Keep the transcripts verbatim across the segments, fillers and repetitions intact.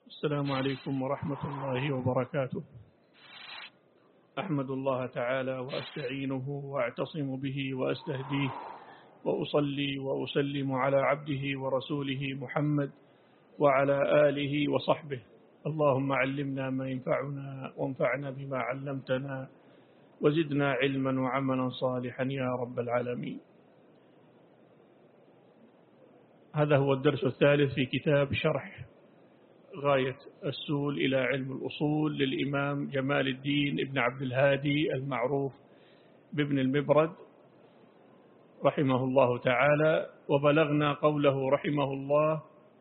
السلام عليكم ورحمة الله وبركاته. أحمد الله تعالى وأستعينه وأعتصم به وأستهديه وأصلي وأسلم على عبده ورسوله محمد وعلى آله وصحبه. اللهم علمنا ما ينفعنا وانفعنا بما علمتنا وزدنا علما وعملا صالحا يا رب العالمين. هذا هو الدرس الثالث في كتاب شرح غاية السول إلى علم الأصول للإمام جمال الدين ابن عبد الهادي المعروف بابن المبرد رحمه الله تعالى. وبلغنا قوله رحمه الله: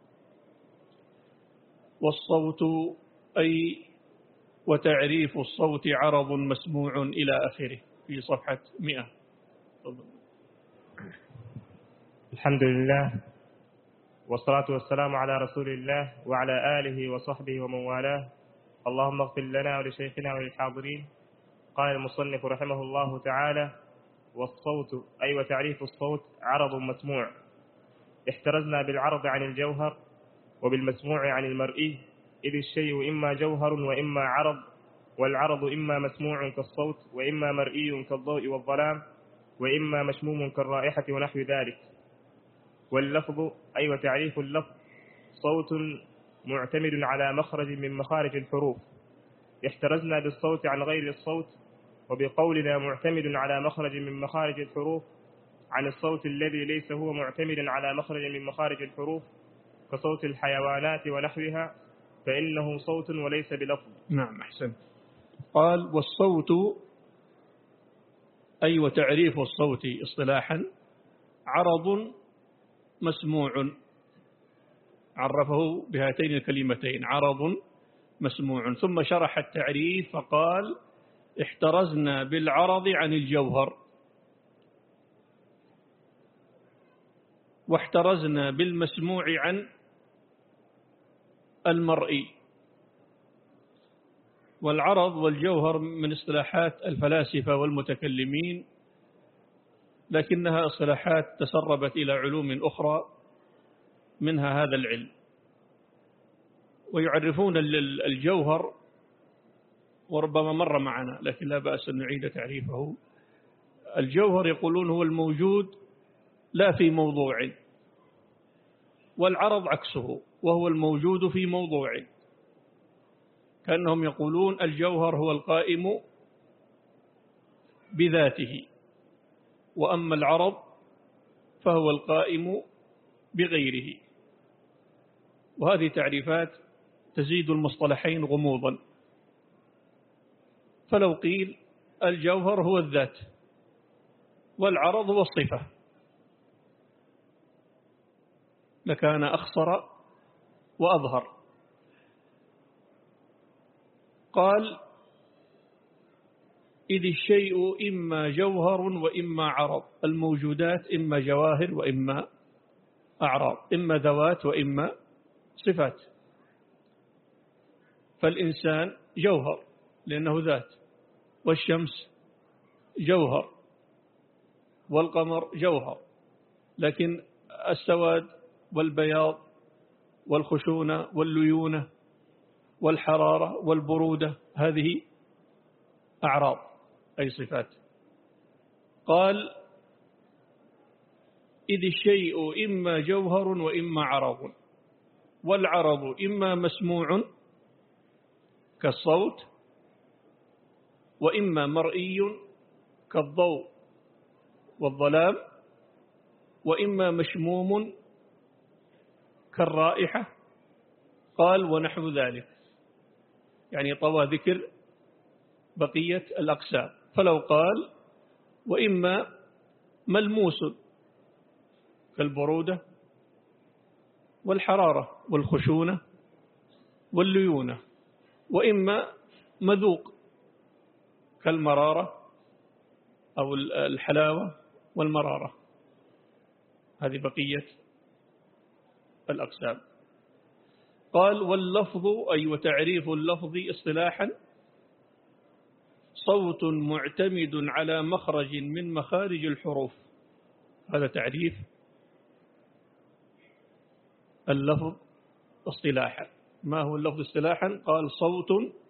والصوت أي وتعريف الصوت عرض مسموع إلى آخره، في صفحة مئة. الحمد لله والصلاة والسلام على رسول الله وعلى آله وصحبه ومن والاه. اللهم اغفر لنا ولشيخنا وللحاضرين. قال المصنف رحمه الله تعالى: والصوت أي وتعريف الصوت عرض مسموع. احترزنا بالعرض عن الجوهر وبالمسموع عن المرئي، إذ الشيء إما جوهر وإما عرض، والعرض إما مسموع كالصوت وإما مرئي كالضوء والظلام وإما مشموم كالرائحة ونحو ذلك. واللفظ أي وتعريف اللفظ صوت معتمد على مخرج من مخارج الحروف. احترزنا بالصوت عن غير الصوت، وبقولنا معتمد على مخرج من مخارج الحروف عن الصوت الذي ليس هو معتمد على مخرج من مخارج الحروف كصوت الحيوانات ونحوها، فإنه صوت وليس بلفظ. نعم، أحسن. قال: والصوت أي وتعريف الصوت اصطلاحا عرض مسموع. عرفه بهاتين الكلمتين: عرض مسموع. ثم شرح التعريف فقال: احترزنا بالعرض عن الجوهر، واحترزنا بالمسموع عن المرئي. والعرض والجوهر من اصطلاحات الفلاسفة والمتكلمين، لكنها اصطلاحات تسربت إلى علوم أخرى منها هذا العلم. ويعرفون الجوهر، وربما مر معنا لكن لا بأس أن نعيد تعريفه. الجوهر يقولون هو الموجود لا في موضوع، والعرض عكسه وهو الموجود في موضوع. كأنهم يقولون الجوهر هو القائم بذاته، وأما العرض فهو القائم بغيره. وهذه تعريفات تزيد المصطلحين غموضا. فلو قيل الجوهر هو الذات والعرض هو الصفة لكان أخصر وأظهر. قال: إذ الشيء إما جوهر وإما عرض. الموجودات إما جواهر وإما أعراض، إما ذوات وإما صفات. فالإنسان جوهر لأنه ذات، والشمس جوهر، والقمر جوهر. لكن السواد والبياض والخشونة والليونة والحرارة والبرودة هذه أعراض أي صفات. قال: إذ الشيء إما جوهر وإما عرض، والعرض إما مسموع كالصوت، وإما مرئي كالضوء والظلام، وإما مشموم كالرائحة. قال: ونحو ذلك، يعني طوى ذكر بقية الأقسام. فلو قال: وإما ملموس كالبرودة والحرارة والخشونة والليونة، وإما مذوق كالمرارة أو الحلاوة والمرارة. هذه بقية الأقسام. قال: واللفظ أي وتعريف اللفظ اصطلاحا صوت معتمد على مخرج من مخارج الحروف. هذا تعريف اللفظ اصطلاحا. ما هو اللفظ اصطلاحا؟ قال صوت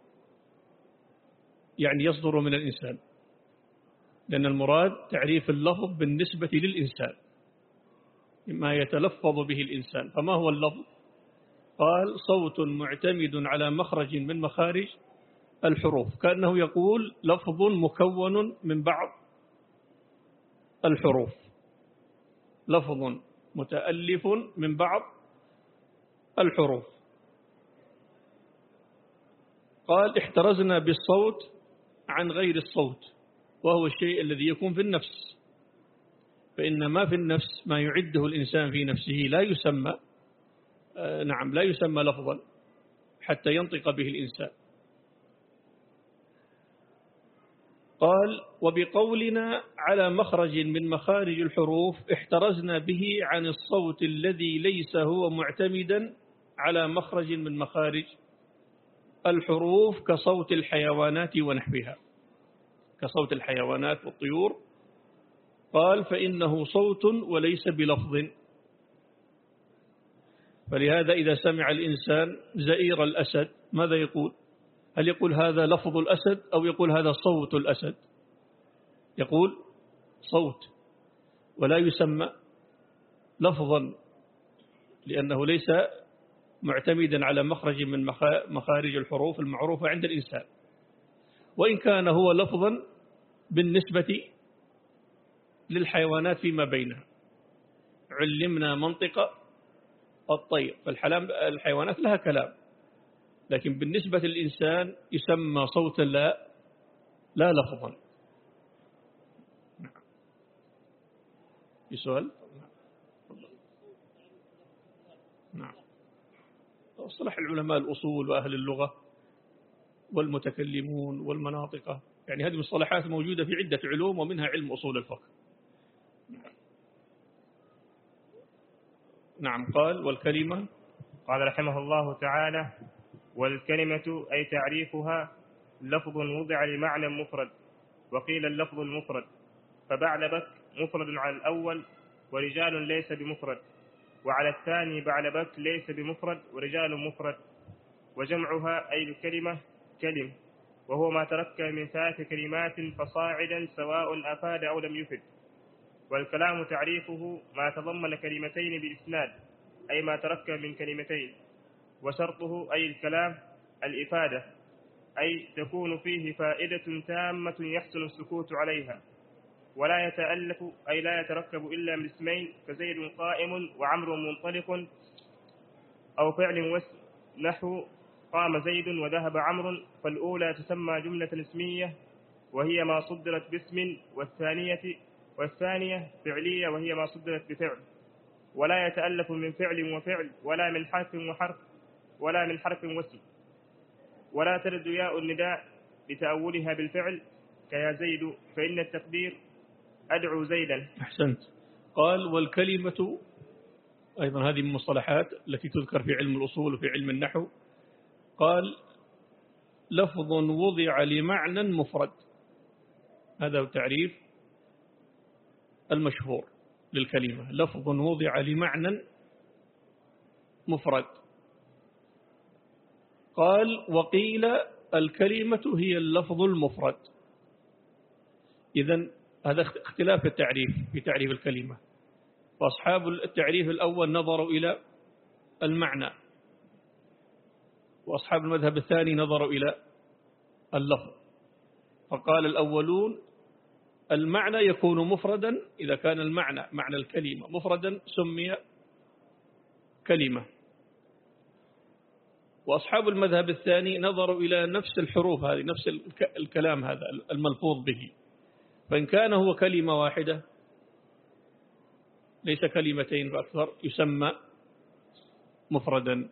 يعني يصدر من الإنسان، لأن المراد تعريف اللفظ بالنسبة للإنسان ما يتلفظ به الإنسان. فما هو اللفظ؟ قال صوت معتمد على مخرج من مخارج الحروف، كأنه يقول لفظ مكون من بعض الحروف، لفظ متألف من بعض الحروف. قال احترزنا بالصوت عن غير الصوت، وهو الشيء الذي يكون في النفس، فإن ما في النفس ما يعده الإنسان في نفسه لا يسمى آه نعم لا يسمى لفظا حتى ينطق به الإنسان. قال وبقولنا على مخرج من مخارج الحروف احترزنا به عن الصوت الذي ليس هو معتمدا على مخرج من مخارج الحروف كصوت الحيوانات ونحوها، كصوت الحيوانات والطيور. قال فإنه صوت وليس بلفظ، فلهذا إذا سمع الإنسان زئير الأسد ماذا يقول؟ هل يقول هذا لفظ الأسد أو يقول هذا صوت الأسد؟ يقول صوت ولا يسمى لفظا، لأنه ليس معتمدا على مخرج من مخارج الحروف المعروفة عند الإنسان، وإن كان هو لفظا بالنسبة للحيوانات فيما بينها. علمنا منطق الطير، فالحيوانات لها كلام، لكن بالنسبة للإنسان يسمى صوتا لا لا لفظا. في سؤال؟ نعم. اصطلح العلماء الأصول وأهل اللغة والمتكلمون والمناطق، يعني هذه المصطلحات موجودة في عدة علوم ومنها علم أصول الفقه. نعم. قال والكلمة، قال رحمه الله تعالى والكلمة أي تعريفها لفظ وضع لمعنى مفرد، وقيل اللفظ المفرد، فبعلبك مفرد على الأول ورجال ليس بمفرد، وعلى الثاني بعلبك ليس بمفرد ورجال مفرد، وجمعها أي الكلمة كلم، وهو ما تركب من ثلاث كلمات فصاعدا سواء أفاد أو لم يفد. والكلام تعريفه ما تضمن كلمتين بإسناد، أي ما تركب من كلمتين، وشرطه أي الكلام الإفادة، أي تكون فيه فائدة تامة يحسن السكوت عليها، ولا يتألف أي لا يتركب إلا من اسمين كزيد قائم وعمر منطلق، أو فعل واسم نحو قام زيد وذهب عمرو، فالأولى تسمى جملة اسمية وهي ما صدرت باسم، والثانية والثانية فعلية وهي ما صدرت بفعل، ولا يتألف من فعل وفعل ولا من حرف وحرف ولا من حرف واسم، ولا ترد ياء النداء لتأولها بالفعل كيا زيد، فإن التقدير أدعو زيدا. أحسنت. قال والكلمة أيضا هذه من المصطلحات التي تذكر في علم الأصول وفي علم النحو. قال لفظ وضع لمعنى مفرد، هذا هو التعريف المشهور للكلمة، لفظ وضع لمعنى مفرد. قال وقيل الكلمة هي اللفظ المفرد. إذن هذا اختلاف التعريف في تعريف الكلمة، فأصحاب التعريف الأول نظروا إلى المعنى، وأصحاب المذهب الثاني نظروا إلى اللفظ. فقال الأولون المعنى يكون مفردا، إذا كان المعنى معنى الكلمة مفردا سمي كلمة. وأصحاب المذهب الثاني نظروا إلى نفس الحروف هذه، نفس الكلام هذا الملفوظ به، فإن كان هو كلمة واحدة ليس كلمتين فأكثر يسمى مفردا.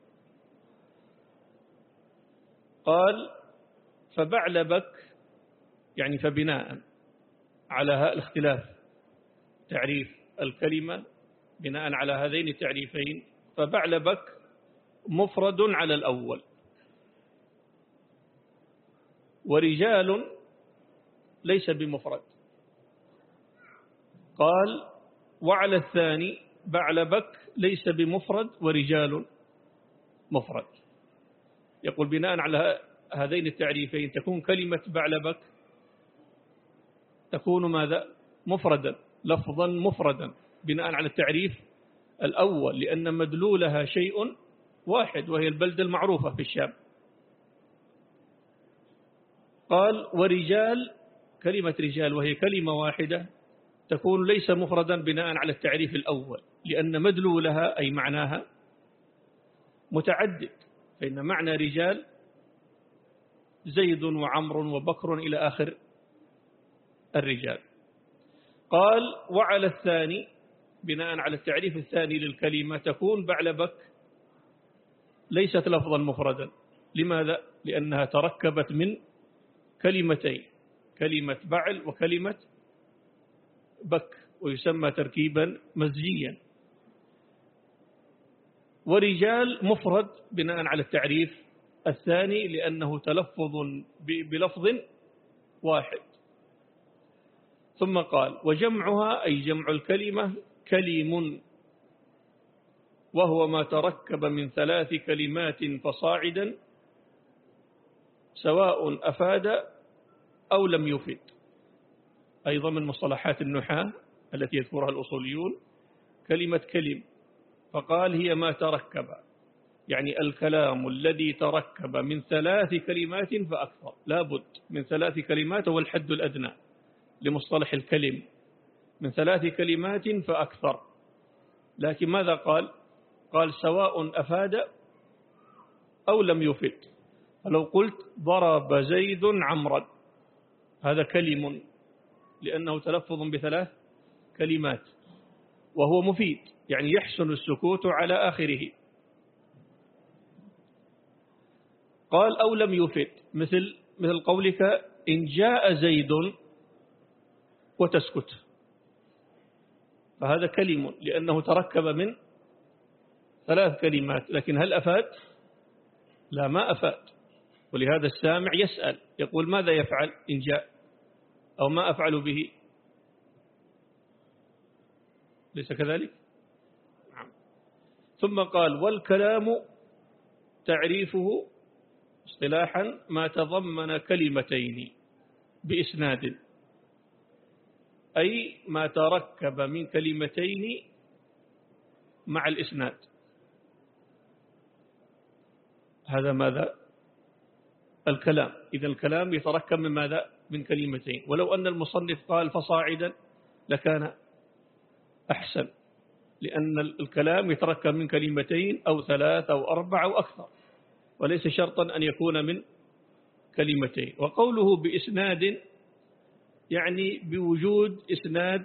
قال فبعلبك يعني فبناء على الاختلاف تعريف الكلمة، بناء على هذين التعريفين، فبعلبك مفرد على الأول، ورجال ليس بمفرد. قال وعلى الثاني بعلبك ليس بمفرد ورجال مفرد. يقول بناء على هذين التعريفين تكون كلمة بعلبك تكون ماذا؟ مفردا، لفظا مفردا بناء على التعريف الأول، لأن مدلولها شيء واحد وهي البلدة المعروفة في الشام. قال ورجال، كلمة رجال وهي كلمة واحدة تكون ليس مفردا بناء على التعريف الأول، لأن مدلولها أي معناها متعدد، فإن معنى رجال زيد وعمر وبكر إلى آخر الرجال. قال وعلى الثاني، بناء على التعريف الثاني للكلمة تكون بعلبك ليست لفظا مفردا. لماذا؟ لأنها تركبت من كلمتين، كلمة بعل وكلمة بك، ويسمى تركيبا مزجيا. ورجال مفرد بناء على التعريف الثاني لأنه تلفظ بلفظ واحد. ثم قال وجمعها أي جمع الكلمة كلم، وهو ما تركب من ثلاث كلمات فصاعدا سواء أفاد أو لم يفد. أيضا من مصطلحات النحاة التي يذكرها الأصوليون كلمة كلم، فقال هي ما تركب، يعني الكلام الذي تركب من ثلاث كلمات فأكثر، لا بد من ثلاث كلمات، هو الحد الأدنى لمصطلح الكلم، من ثلاث كلمات فأكثر. لكن ماذا قال؟ قال سواء أفاد أو لم يفد. فلو قلت ضرب زيد عمرا هذا كلم لأنه تلفظ بثلاث كلمات وهو مفيد، يعني يحسن السكوت على آخره. قال أو لم يفد، مثل مثل قولك إن جاء زيد وتسكت، فهذا كلم لأنه تركب من ثلاث كلمات، لكن هل أفاد؟ لا، ما أفاد. ولهذا السامع يسأل يقول ماذا يفعل إن جاء، أو ما أفعل به، ليس كذلك؟ ثم قال والكلام تعريفه اصطلاحا ما تضمن كلمتين بإسناد، أي ما تركب من كلمتين مع الإسناد. هذا ماذا؟ الكلام. إذا الكلام يتركب من ماذا؟ من كلمتين. ولو أن المصنف قال فصاعدا لكان أحسن، لأن الكلام يتركب من كلمتين أو ثلاث أو أربع أو أكثر، وليس شرطا أن يكون من كلمتين. وقوله بإسناد يعني بوجود إسناد،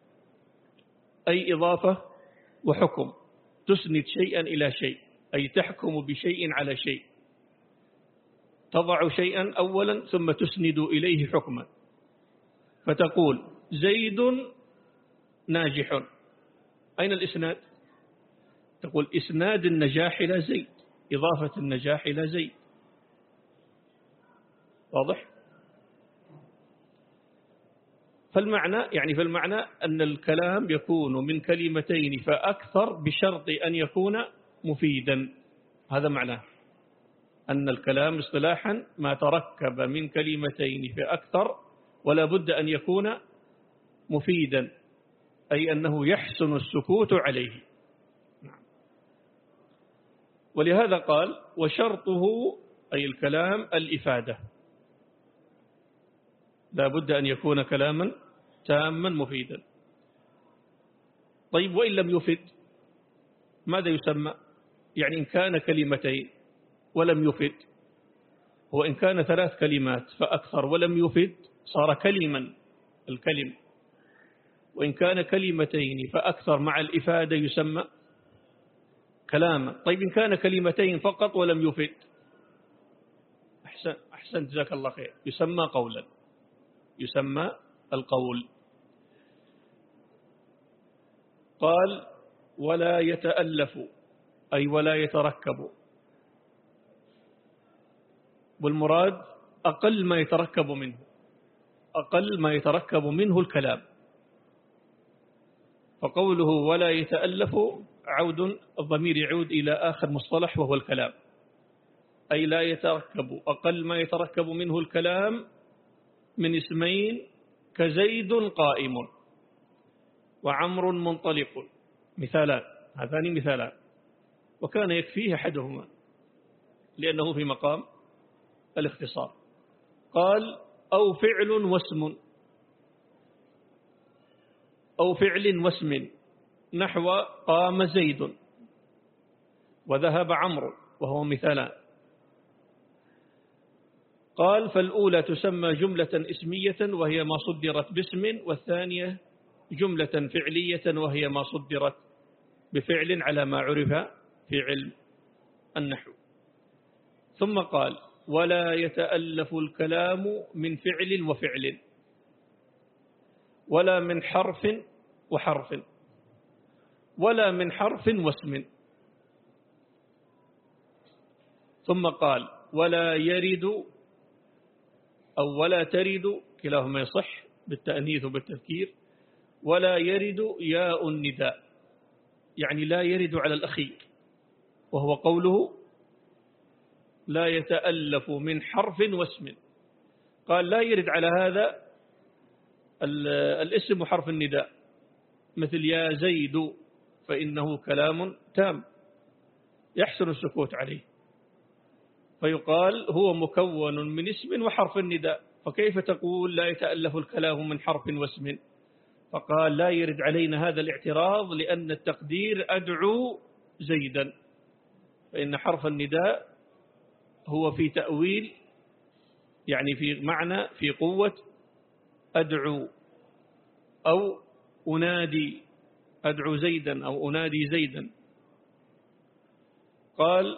أي إضافة وحكم، تسند شيئا إلى شيء، أي تحكم بشيء على شيء، تضع شيئا أولا ثم تسند إليه حكما، فتقول زيد ناجح، أين الإسناد؟ تقول إسناد النجاح إلى زيد، إضافة النجاح إلى زيد. واضح؟ فالمعنى يعني في المعنى أن الكلام يكون من كلمتين فأكثر بشرط أن يكون مفيدا. هذا معناه أن الكلام اصطلاحا ما تركب من كلمتين فأكثر، ولا بد أن يكون مفيدا، أي أنه يحسن السكوت عليه. ولهذا قال وشرطه أي الكلام الإفادة، لا بد أن يكون كلاما تاما مفيدا. طيب وإن لم يفد ماذا يسمى؟ يعني إن كان كلمتين ولم يفد، وإن كان ثلاث كلمات فأكثر ولم يفد صار كلما الكلم، وإن كان كلمتين فأكثر مع الإفادة يسمى كلاما. طيب إن كان كلمتين فقط ولم يفد، أحسن أحسن جزاك الله خير، يسمى قولا، يسمى القول. قال ولا يتألف أي ولا يتركب، والمراد أقل ما يتركب منه، أقل ما يتركب منه الكلام. فقوله ولا يتألف عود الضمير يعود إلى آخر مصطلح وهو الكلام، أي لا يتركب، أقل ما يتركب منه الكلام من اسمين كزيد قائم وعمر منطلق، مثالان، هذان مثالان، وكان يكفيه أحدهما لأنه في مقام الاختصار. قال أو فعل واسم، أو فعل واسم نحو قام زيد وذهب عمرو، وهو مثالان. قال فالأولى تسمى جملة اسمية وهي ما صدرت باسم، والثانية جملة فعلية وهي ما صدرت بفعل على ما عرف في علم النحو. ثم قال ولا يتألف الكلام من فعل وفعل، ولا من حرف وحرف، ولا من حرف واسم. ثم قال ولا يرد أو ولا ترد، كلاهما يصح بالتأنيث وبالتذكير. ولا يرد ياء النداء، يعني لا يرد على الأخير، وهو قوله لا يتألف من حرف واسم. قال لا يرد على هذا الاسم وحرف النداء، مثل يا زيد، فإنه كلام تام يحسن السكوت عليه، فيقال هو مكون من اسم وحرف النداء، فكيف تقول لا يتألف الكلام من حرف واسم؟ فقال لا يرد علينا هذا الاعتراض، لأن التقدير أدعو زيدا، فإن حرف النداء هو في تأويل، يعني في معنى في قوة أدعو أو أنادي، أدعو زيدا أو أنادي زيدا. قال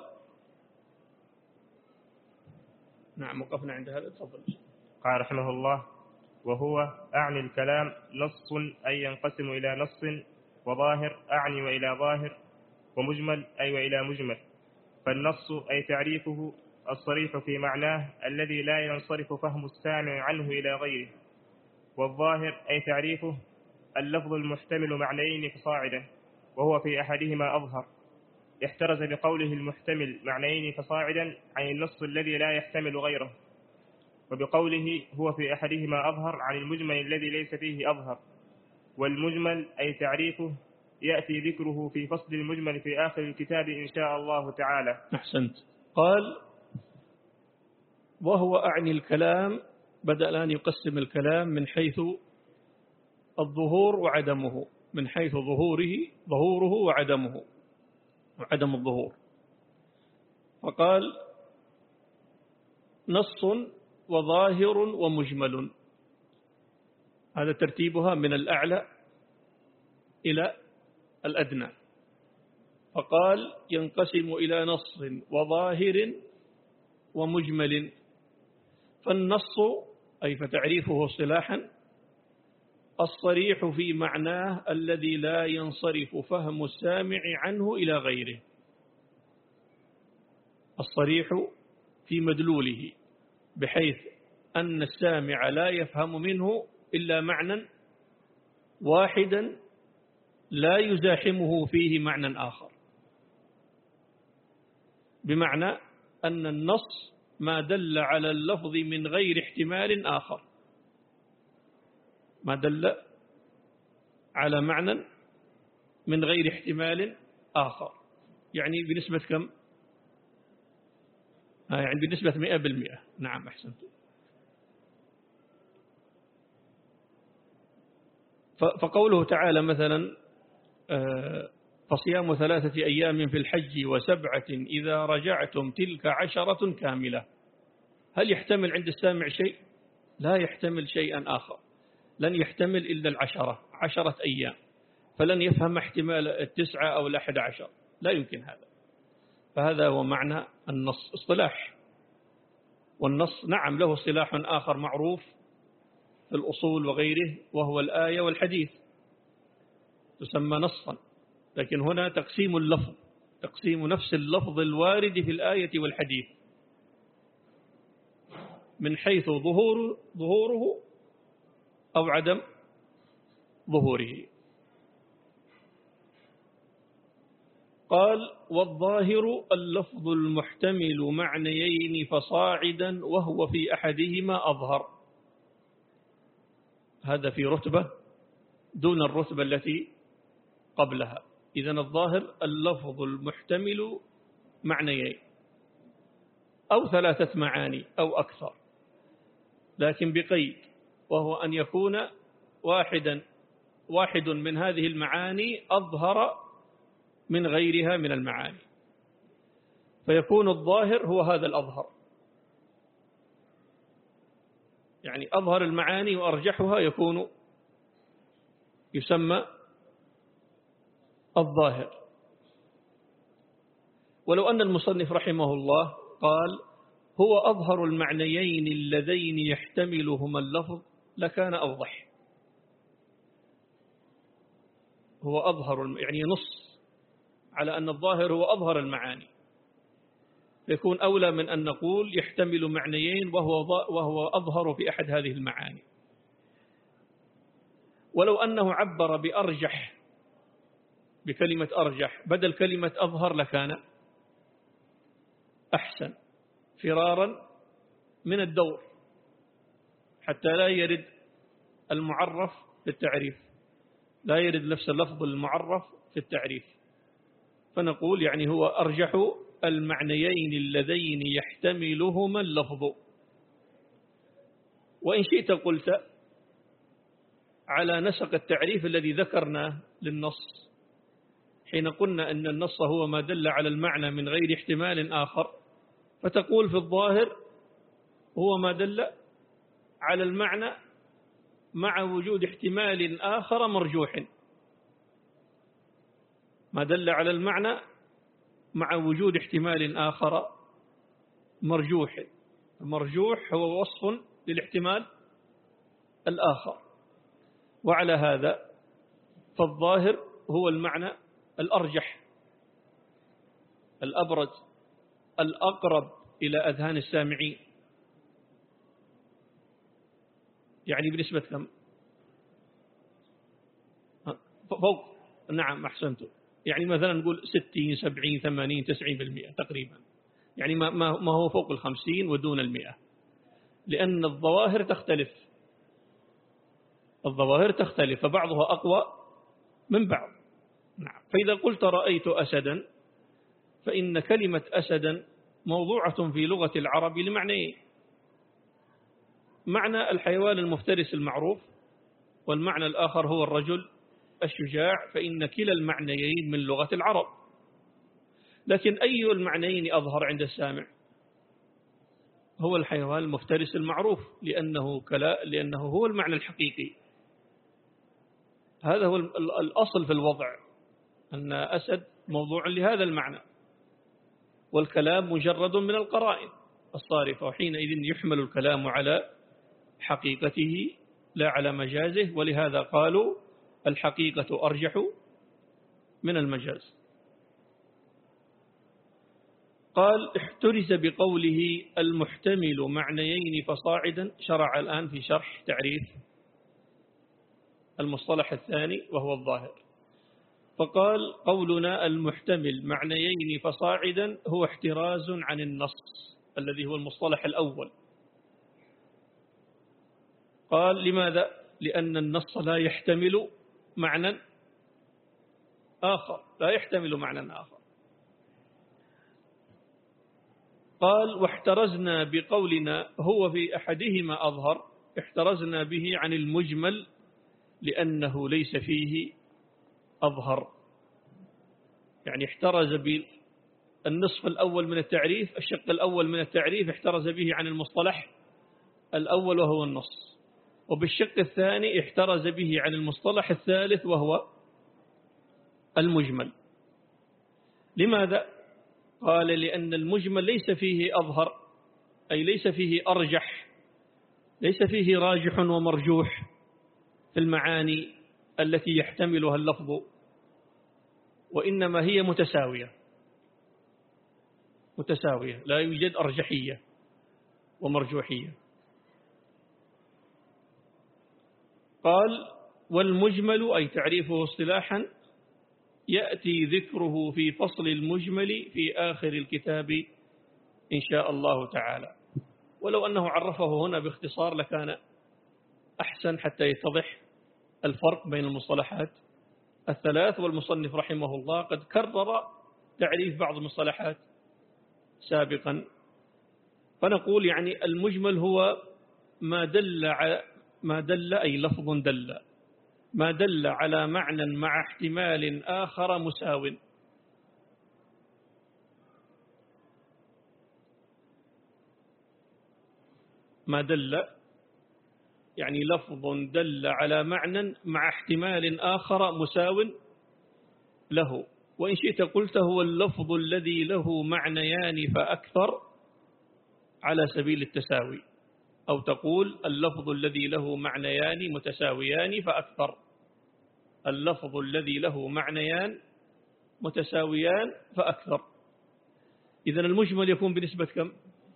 نعم، وقفنا عند هذا. تفضل. قال رحمه الله وهو أعني الكلام نص أي ينقسم إلى نص، وظاهر أعني وإلى ظاهر، ومجمل أي وإلى مجمل. فالنص أي تعريفه الصريح في معناه الذي لا ينصرف فهم السامع عنه إلى غيره. والظاهر أي تعريفه اللفظ المحتمل معنيين فصاعدا، وهو في أحدهما أظهر، احترز بقوله المحتمل معنيين فصاعدا عن النص الذي لا يحتمل غيره، وبقوله هو في أحدهما أظهر عن المجمل الذي ليس فيه أظهر. والمجمل أي تعريفه يأتي ذكره في فصل المجمل في آخر الكتاب إن شاء الله تعالى. أحسنت. قال وهو أعني الكلام، بدأ الآن يقسم الكلام من حيث الظهور وعدمه، من حيث ظهوره ظهوره وعدمه وعدم الظهور. فقال نص وظاهر ومجمل، هذا ترتيبها من الأعلى إلى الأدنى. فقال ينقسم إلى نص وظاهر ومجمل. فالنص أي فتعريفه اصطلاحا الصريح في معناه الذي لا ينصرف فهم السامع عنه إلى غيره، الصريح في مدلوله، بحيث أن السامع لا يفهم منه إلا معنى واحدا لا يزاحمه فيه معنى آخر، بمعنى أن النص ما دل على اللفظ من غير احتمال آخر، ما دل على معنى من غير احتمال آخر، يعني بنسبة كم؟ يعني بنسبة مئة بالمئة. نعم أحسنت. فقوله تعالى مثلا فصيام ثلاثة أيام في الحج وسبعة إذا رجعتم تلك عشرة كاملة، هل يحتمل عند السامع شيء؟ لا يحتمل شيئا آخر، لن يحتمل إلا العشرة، عشرة أيام، فلن يفهم احتمال التسعة أو الأحد عشر، لا يمكن هذا. فهذا هو معنى النص اصطلاح. والنص نعم له اصطلاح آخر معروف في الأصول وغيره، وهو الآية والحديث، تسمى نصا، لكن هنا تقسيم اللفظ، تقسيم نفس اللفظ الوارد في الآية والحديث من حيث ظهور ظهوره أو عدم ظهوره. قال والظاهر اللفظ المحتمل معنيين فصاعدا وهو في أحدهما أظهر. هذا في رتبة دون الرتبة التي قبلها. إذن الظاهر اللفظ المحتمل معنيين أو ثلاثة معاني أو أكثر، لكن بقيد، وهو أن يكون واحدا واحد من هذه المعاني أظهر من غيرها من المعاني، فيكون الظاهر هو هذا الأظهر، يعني أظهر المعاني وأرجحها يكون يسمى الظاهر. ولو أن المصنف رحمه الله قال هو أظهر المعنيين اللذين يحتملهما اللفظ لكان أوضح. هو أظهر، يعني نص على أن الظاهر هو أظهر المعاني، يكون أولى من أن نقول يحتمل معنيين وهو وهو أظهر في أحد هذه المعاني. ولو أنه عبر بأرجح، بكلمة أرجح بدل كلمة أظهر لكان أحسن، فرارا من الدور حتى لا يرد المعرف في التعريف، لا يرد نفس اللفظ المعرف في التعريف، فنقول يعني هو أرجح المعنيين اللذين يحتملهما اللفظ. وإن شئت قلت على نسق التعريف الذي ذكرناه للنص، حين قلنا أن النص هو ما دل على المعنى من غير احتمال آخر، فتقول في الظاهر هو ما دل على المعنى مع وجود احتمال آخر مرجوح، ما دل على المعنى مع وجود احتمال آخر مرجوح. المرجوح هو وصف للاحتمال الآخر، وعلى هذا فالظاهر هو المعنى الأرجح الأبرز الأقرب إلى أذهان السامعين. يعني بنسبة كم؟ فوق، نعم أحسنتم، يعني مثلا نقول ستين سبعين ثمانين تسعين بالمئة تقريبا، يعني ما ما هو فوق الخمسين ودون المئة، لأن الظواهر تختلف، الظواهر تختلف فبعضها أقوى من بعض. نعم. فإذا قلت رأيت أسدا، فإن كلمة أسدا موضوعة في لغة العرب لمعنيين: معنى الحيوان المفترس المعروف، والمعنى الآخر هو الرجل الشجاع، فإن كلا المعنيين من لغة العرب. لكن أي المعنيين أظهر عند السامع؟ هو الحيوان المفترس المعروف، لأنه كلا لأنه هو المعنى الحقيقي. هذا هو الأصل في الوضع، أن أسد موضوع لهذا المعنى، والكلام مجرد من القرائن الصارفة، وحينئذ يحمل الكلام على حقيقته لا على مجازه، ولهذا قالوا الحقيقة أرجح من المجاز. قال احترز بقوله المحتمل معنيين فصاعدا. شرع الآن في شرح تعريف المصطلح الثاني وهو الظاهر، فقال قولنا المحتمل معنيين فصاعدا هو احتراز عن النص الذي هو المصطلح الأول. قال لماذا؟ لأن النص لا يحتمل معنى آخر، لا يحتمل معنى آخر. قال واحترزنا بقولنا هو في أحدهما أظهر، احترزنا به عن المجمل لأنه ليس فيه أظهر، يعني احترز بالنصف الأول من التعريف، الشق الأول من التعريف احترز به عن المصطلح الأول وهو النص، وبالشق الثاني احترز به عن المصطلح الثالث وهو المجمل. لماذا؟ قال لأن المجمل ليس فيه أظهر، أي ليس فيه أرجح، ليس فيه راجح ومرجوح في المعاني التي يحتملها اللفظ، وإنما هي متساوية متساوية لا يوجد أرجحية ومرجوحية. قال والمجمل أي تعريفه اصطلاحا يأتي ذكره في فصل المجمل في آخر الكتاب إن شاء الله تعالى. ولو أنه عرفه هنا باختصار لكان أحسن حتى يتضح الفرق بين المصطلحات الثلاث. والمصنف رحمه الله قد كرر تعريف بعض المصطلحات سابقا. فنقول يعني المجمل هو ما دل على ما دل أي لفظ دل ما دل على معنى مع احتمال آخر مساو. ما دل يعني لفظ دل على معنى مع احتمال آخر مساو له. وإن شئت قلت هو اللفظ الذي له معنيان فأكثر على سبيل التساوي، أو تقول اللفظ الذي له معنيان متساويان فأكثر. اللفظ الذي له معنيان متساويان فأكثر. إذن المجمل يكون بنسبة كم؟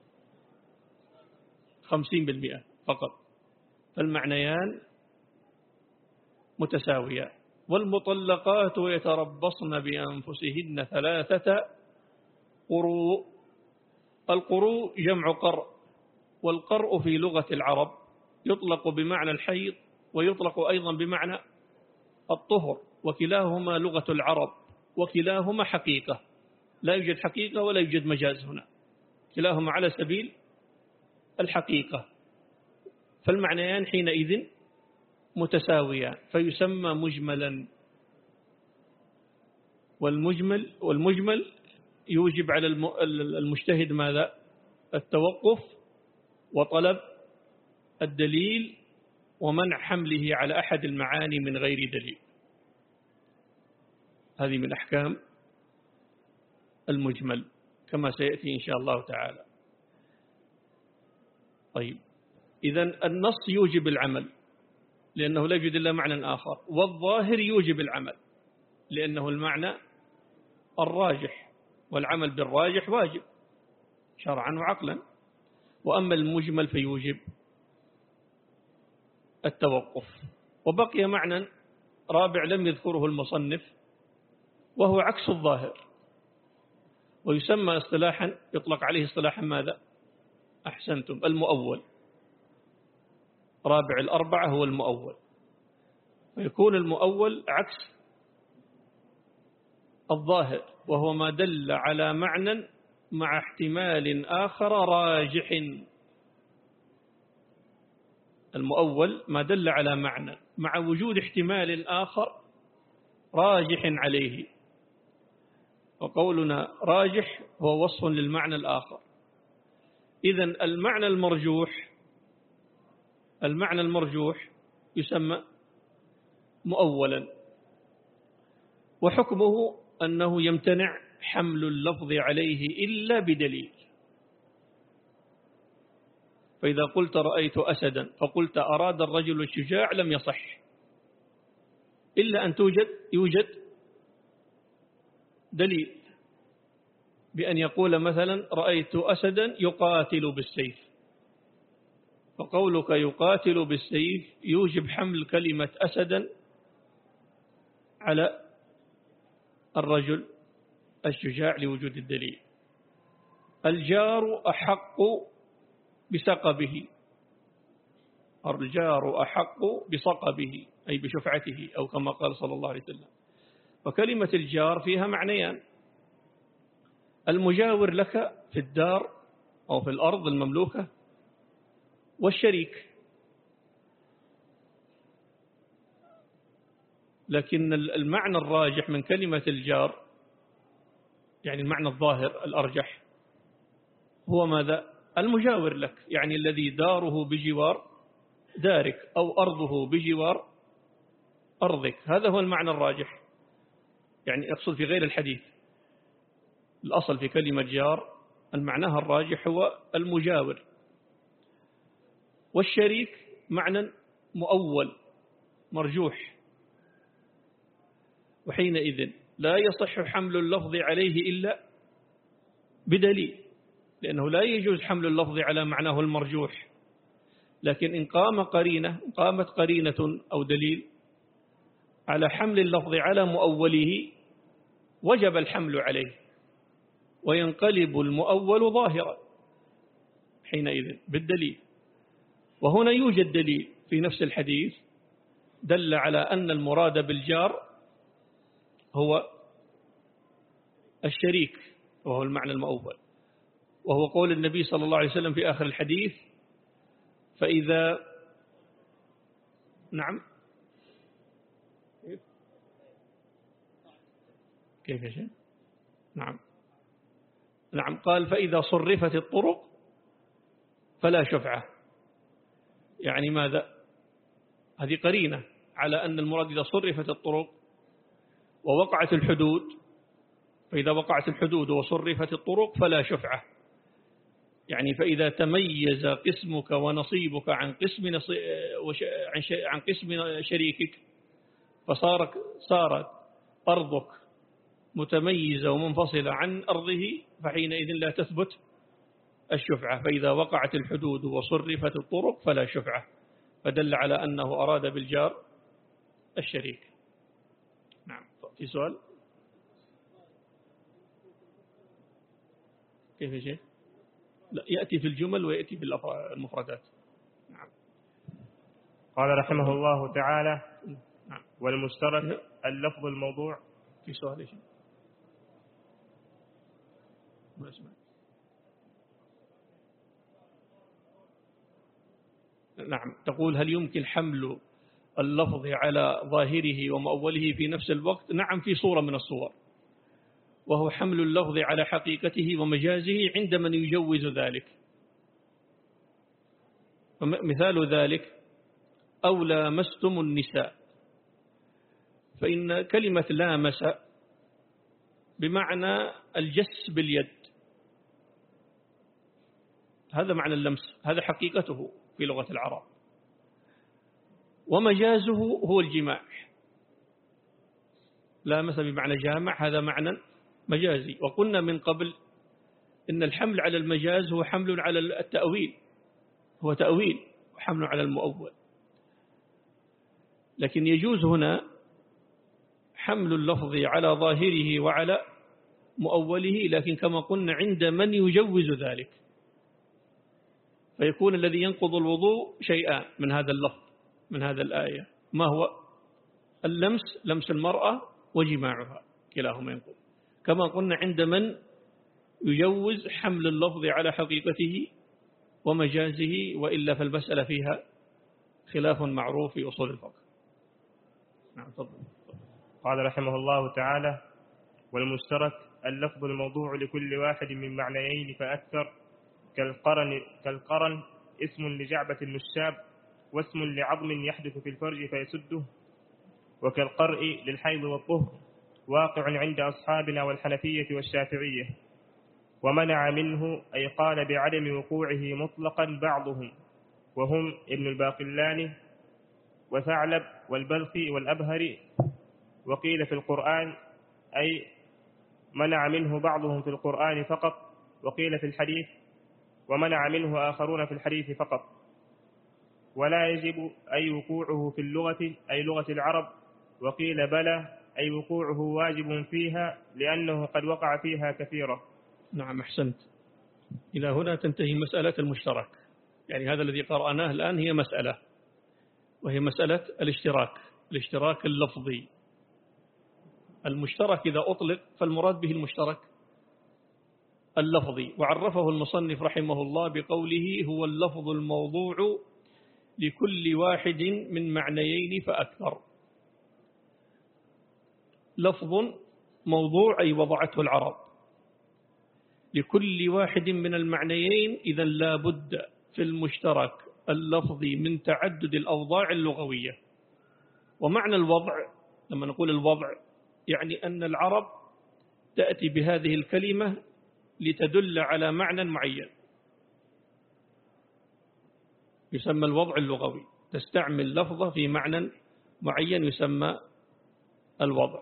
خمسين بالمئة فقط، فالمعنيان متساويان. والمطلقات يتربصن بأنفسهن ثلاثة قروء. القروء جمع قرء، والقرء في لغة العرب يطلق بمعنى الحيض ويطلق أيضا بمعنى الطهر، وكلاهما لغة العرب، وكلاهما حقيقة، لا يوجد حقيقة ولا يوجد مجاز هنا، كلاهما على سبيل الحقيقة. فالمعنيان حينئذ متساويان فيسمى مجملا. والمجمل والمجمل يوجب على المجتهد ماذا؟ التوقف وطلب الدليل ومنع حمله على أحد المعاني من غير دليل. هذه من أحكام المجمل كما سيأتي إن شاء الله تعالى. طيب، إذن النص يوجب العمل لأنه لا يوجد إلا معنى آخر، والظاهر يوجب العمل لأنه المعنى الراجح، والعمل بالراجح واجب شرعا وعقلا. وأما المجمل فيوجب التوقف. وبقي معنى رابع لم يذكره المصنف وهو عكس الظاهر، ويسمى اصطلاحا يطلق عليه اصطلاحا ماذا؟ أحسنتم، المؤول. رابع الأربعة هو المؤول، ويكون المؤول عكس الظاهر، وهو ما دل على معنى مع احتمال آخر راجح. المؤول ما دل على معنى مع وجود احتمال آخر راجح عليه. وقولنا راجح هو وصف للمعنى الآخر. إذن المعنى المرجوح المعنى المرجوح يسمى مؤولا، وحكمه أنه يمتنع حمل اللفظ عليه إلا بدليل. فإذا قلت رأيت أسدا فقلت أراد الرجل الشجاع لم يصح إلا أن توجد يوجد دليل، بأن يقول مثلا رأيت أسدا يقاتل بالسيف، فقولك يقاتل بالسيف يوجب حمل كلمة أسدا على الرجل الشجاع لوجود الدليل. الجار أحق بسقبه، الجار أحق بسقبه أي بشفعته، أو كما قال صلى الله عليه وسلم. وكلمة الجار فيها معنيان: المجاور لك في الدار أو في الأرض المملوكة، والشريك. لكن المعنى الراجح من كلمة الجار، يعني المعنى الظاهر الأرجح، هو ماذا؟ المجاور لك، يعني الذي داره بجوار دارك أو أرضه بجوار أرضك، هذا هو المعنى الراجح، يعني أقصد في غير الحديث. الأصل في كلمة جار المعنى الراجح هو المجاور. والشريك معنى مؤول مرجوح، وحينئذ لا يصح حمل اللفظ عليه إلا بدليل، لأنه لا يجوز حمل اللفظ على معناه المرجوح. لكن إن قام قرينة قامت قرينة أو دليل على حمل اللفظ على مؤوله وجب الحمل عليه وينقلب المؤول ظاهرا حينئذ بالدليل. وهنا يوجد دليل في نفس الحديث دل على أن المراد بالجار هو الشريك وهو المعنى المؤول، وهو قول النبي صلى الله عليه وسلم في آخر الحديث فإذا نعم كيف يا شيخ؟ نعم نعم قال فإذا صرفت الطرق فلا شفعة. يعني ماذا؟ هذه قرينة على أن المراد إذا صرفت الطرق ووقعت الحدود، فإذا وقعت الحدود وصرفت الطرق فلا شفعة. يعني فإذا تميز قسمك ونصيبك عن قسم نصي... عن قسم شريكك فصارت صارت أرضك متميزة ومنفصلة عن أرضه فحينئذ لا تثبت الشفعة. فإذا وقعت الحدود وصرفت الطرق فلا شفعة، فدل على أنه أراد بالجار الشريك. نعم. في سؤال؟ كيف يا شيخ؟ لا، يأتي في الجمل ويأتي بالمفردات. نعم. قال رحمه الله تعالى نعم. والمشترك اللفظ الموضوع. في سؤال يا شيخ؟ ما اسمع. نعم. تقول هل يمكن حمل اللفظ على ظاهره ومؤوله في نفس الوقت؟ نعم، في صورة من الصور، وهو حمل اللفظ على حقيقته ومجازه عند من يجوز ذلك. مثال ذلك أو لامستم النساء، فإن كلمة لامس بمعنى الجس باليد، هذا معنى اللمس، هذا حقيقته في لغة العرب، ومجازه هو الجماع. لامس بمعنى جامع، هذا معنى مجازي. وقلنا من قبل إن الحمل على المجاز هو حمل على التأويل، هو تأويل وحمل على المؤول. لكن يجوز هنا حمل اللفظ على ظاهره وعلى مؤوله، لكن كما قلنا عند من يجوز ذلك، فيكون الذي ينقض الوضوء شيئان من هذا اللفظ من هذا الآية. ما هو؟ اللمس، لمس المرأة، وجماعها، كلاهما ينقض. كما قلنا عند من يجوز حمل اللفظ على حقيقته ومجازه، وإلا فالمسألة فيها خلاف معروف في أصول الفقه. نعم تفضل. قال رحمه الله تعالى والمشترك اللفظ الموضوع لكل واحد من معنيين فأكثر، كالقرن, كالقرن اسم لجعبة النشاب واسم لعظم يحدث في الفرج فيسده، وكالقرء للحيض والطهر واقع عند أصحابنا والحنفية والشافعية، ومنع منه أي قال بعدم وقوعه مطلقا بعضهم، وهم ابن الباقلاني وثعلب والبلخي والأبهري. وقيل في القرآن أي منع منه بعضهم في القرآن فقط، وقيل في الحديث ومنع منه آخرون في الحديث فقط. ولا يجب أي وقوعه في اللغة أي لغة العرب، وقيل بلى أي وقوعه واجب فيها لأنه قد وقع فيها كثيرا. نعم أحسنت. إلى هنا تنتهي مسألة المشترك. يعني هذا الذي قرأناه الآن هي مسألة، وهي مسألة الاشتراك، الاشتراك اللفظي. المشترك إذا أطلق فالمراد به المشترك اللفظي، وعرفه المصنف رحمه الله بقوله هو اللفظ الموضوع لكل واحد من معنيين فأكثر. لفظ موضوع أي وضعته العرب لكل واحد من المعنيين، إذا لا بد في المشترك اللفظي من تعدد الأوضاع اللغوية. ومعنى الوضع، لما نقول الوضع يعني أن العرب تأتي بهذه الكلمة لتدل على معنى معين يسمى الوضع اللغوي، تستعمل لفظة في معنى معين يسمى الوضع.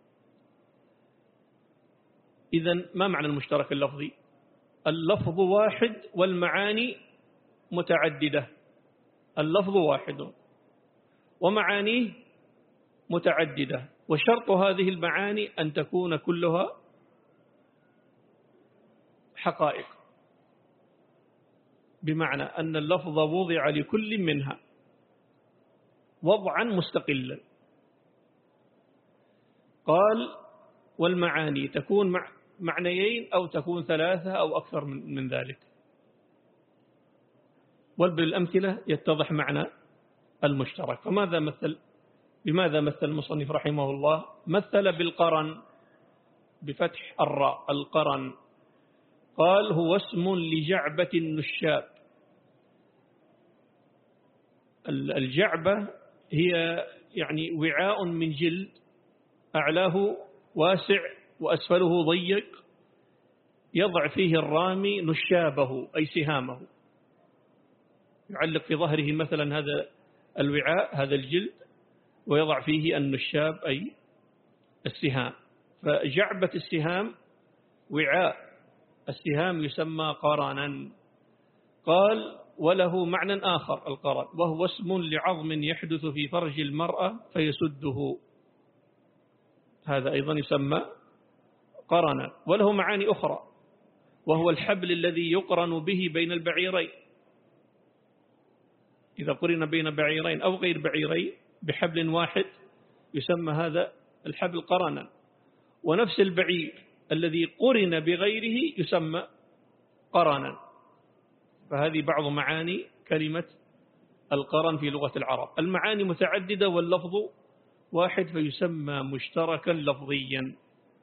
إذن ما معنى المشترك اللفظي؟ اللفظ واحد والمعاني متعددة. اللفظ واحد ومعانيه متعددة. وشرط هذه المعاني أن تكون كلها حقائق، بمعنى أن اللفظ وضع لكل منها وضعا مستقلا. قال والمعاني تكون مع معنيين أو تكون ثلاثة أو أكثر من, من ذلك. وبالأمثلة يتضح معنى المشترك. فماذا مثل بماذا مثل المصنف رحمه الله؟ مثل بالقرن بفتح الراء، القرن. قال هو اسم لجعبة النشاب. الجعبة هي يعني وعاء من جلد أعلاه واسع وأسفله ضيق، يضع فيه الرامي نشابه أي سهامه، يعلق في ظهره مثلا هذا الوعاء هذا الجلد ويضع فيه النشاب أي السهام. فجعبة السهام وعاء السهام يسمى قرنا. قال وله معنى آخر القرن، وهو اسم لعظم يحدث في فرج المرأة فيسده، هذا أيضا يسمى قرنا. وله معاني أخرى، وهو الحبل الذي يقرن به بين البعيرين، إذا قرن بين بعيرين أو غير بعيرين بحبل واحد يسمى هذا الحبل قرنا. ونفس البعير الذي قرن بغيره يسمى قرنا. فهذه بعض معاني كلمة القرن في لغة العرب. المعاني متعددة واللفظ واحد فيسمى مشتركا لفظيا.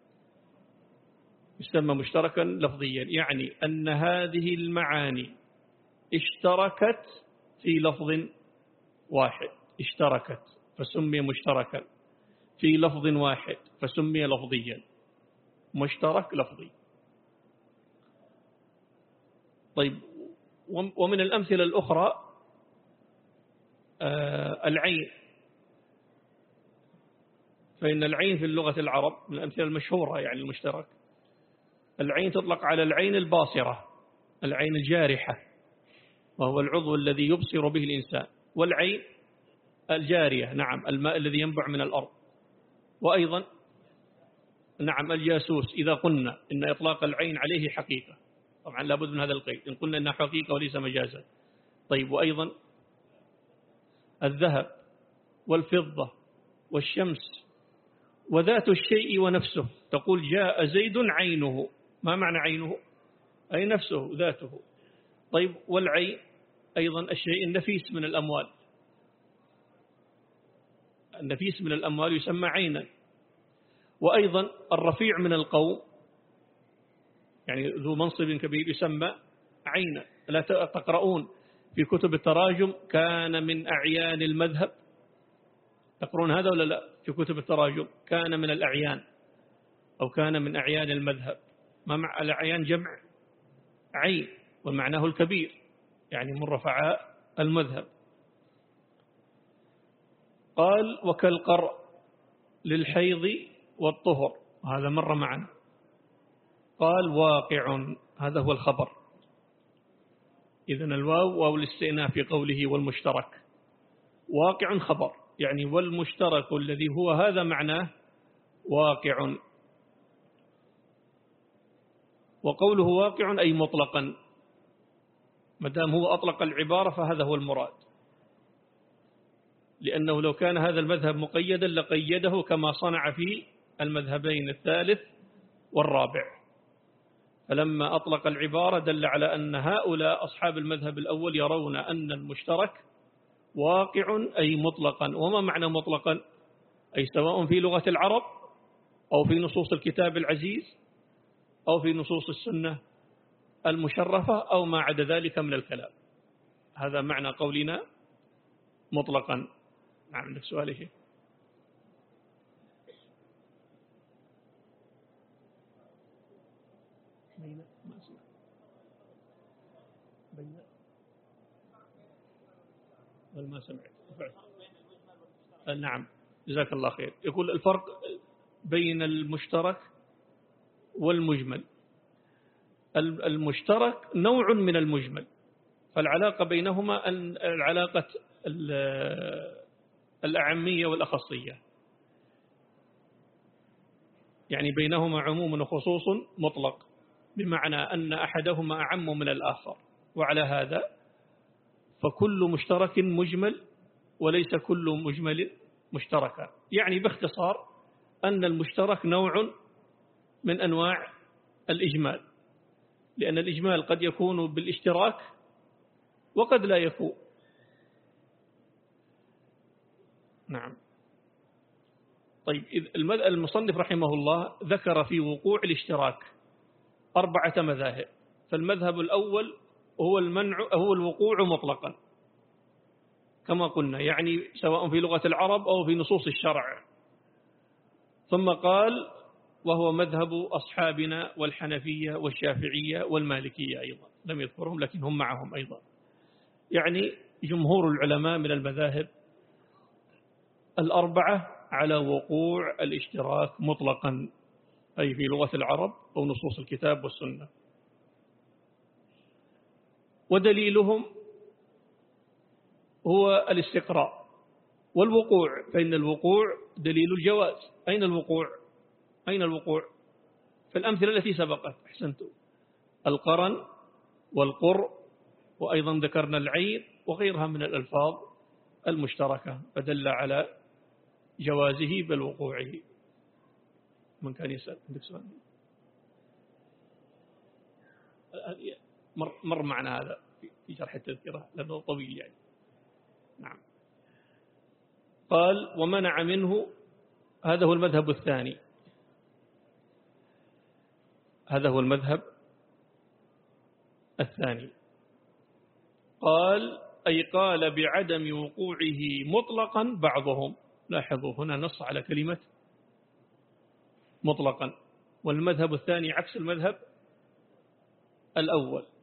يسمى مشتركا لفظيا يعني أن هذه المعاني اشتركت في لفظ واحد، اشتركت فسمي مشتركا، في لفظ واحد فسمي لفظيا، مشترك لفظي. طيب، ومن الأمثلة الأخرى آه العين. فإن العين في اللغة العرب من الأمثلة المشهورة يعني المشترك. العين تطلق على العين الباصرة، العين الجارحة، وهو العضو الذي يبصر به الإنسان. والعين الجارية، نعم، الماء الذي ينبع من الأرض. وأيضا نعم الجاسوس، إذا قلنا إن إطلاق العين عليه حقيقة، طبعا لابد من هذا القيد، إن قلنا إنها حقيقة وليس مجازا. طيب، وأيضا الذهب والفضة والشمس وذات الشيء ونفسه. تقول جاء زيد عينه، ما معنى عينه؟ أي نفسه ذاته. طيب، والعين أيضا الشيء النفيس من الأموال، النفيس من الأموال يسمى عينا. وأيضا الرفيع من القوم يعني ذو منصب كبير يسمى عينا. لا تقرؤون في كتب التراجم كان من أعيان المذهب؟ تقرؤون هذا ولا لا؟ في كتب التراجم كان من الأعيان أو كان من أعيان المذهب. ما مع الأعيان؟ جمع عين ومعناه الكبير، يعني من رفعاء المذهب. قال وكالقرء للحيض والطهر، هذا مر معنا. قال واقع، هذا هو الخبر. إذن الواو واو الاستئناف في قوله والمشترك. واقع خبر، يعني والمشترك الذي هو هذا معناه واقع. وقوله واقع أي مطلقا، مدام هو أطلق العبارة فهذا هو المراد، لأنه لو كان هذا المذهب مقيدا لقيده كما صنع في المذهبين الثالث والرابع. فلما أطلق العبارة دل على أن هؤلاء أصحاب المذهب الأول يرون أن المشترك واقع أي مطلقا. وما معنى مطلقا؟ أي سواء في لغة العرب أو في نصوص الكتاب العزيز أو في نصوص السنة المشرفة أو ما عدا ذلك من الكلام. هذا معنى قولنا مطلقا. نعم، عندك سؤال شيء؟ بين ما اسمع بين بل ما سمعت. نعم، جزاك الله خير. يقول الفرق بين المشترك والمجمل. المشترك نوع من المجمل، فالعلاقة بينهما العلاقة الأعمية والأخصية. يعني بينهما عموم وخصوص مطلق، بمعنى أن أحدهما أعم من الآخر، وعلى هذا فكل مشترك مجمل وليس كل مجمل مشتركا. يعني باختصار أن المشترك نوع من أنواع الإجمال، لأن الإجمال قد يكون بالاشتراك وقد لا يكون. نعم. طيب، المصنف رحمه الله ذكر في وقوع الاشتراك أربعة مذاهب، فالمذهب الأول هو المنع، هو الوقوع مطلقا كما قلنا، يعني سواء في لغة العرب أو في نصوص الشرع. ثم قال وهو مذهب أصحابنا والحنفية والشافعية والمالكية أيضا، لم يذكرهم لكن هم معهم أيضا، يعني جمهور العلماء من المذاهب الأربعة على وقوع الاشتراك مطلقا، أي في لغة العرب أو نصوص الكتاب والسنة. ودليلهم هو الاستقراء والوقوع، فإن الوقوع دليل الجواز. أين الوقوع؟ أين الوقوع؟ في الأمثلة التي سبقت، أحسنتم، القرن والقر، وأيضا ذكرنا العين وغيرها من الألفاظ المشتركة، فدل على جوازه بل وقوعه. من كان يسأل؟ عندك سؤال؟ مر, مر معنا هذا في شرح التذكرة لأنه طويل يعني. نعم. قال ومنع منه، هذا هو المذهب الثاني، هذا هو المذهب الثاني. قال أي قال بعدم وقوعه مطلقا بعضهم. لاحظوا هنا نص على كلمة مطلقا، والمذهب الثاني عكس المذهب الأول.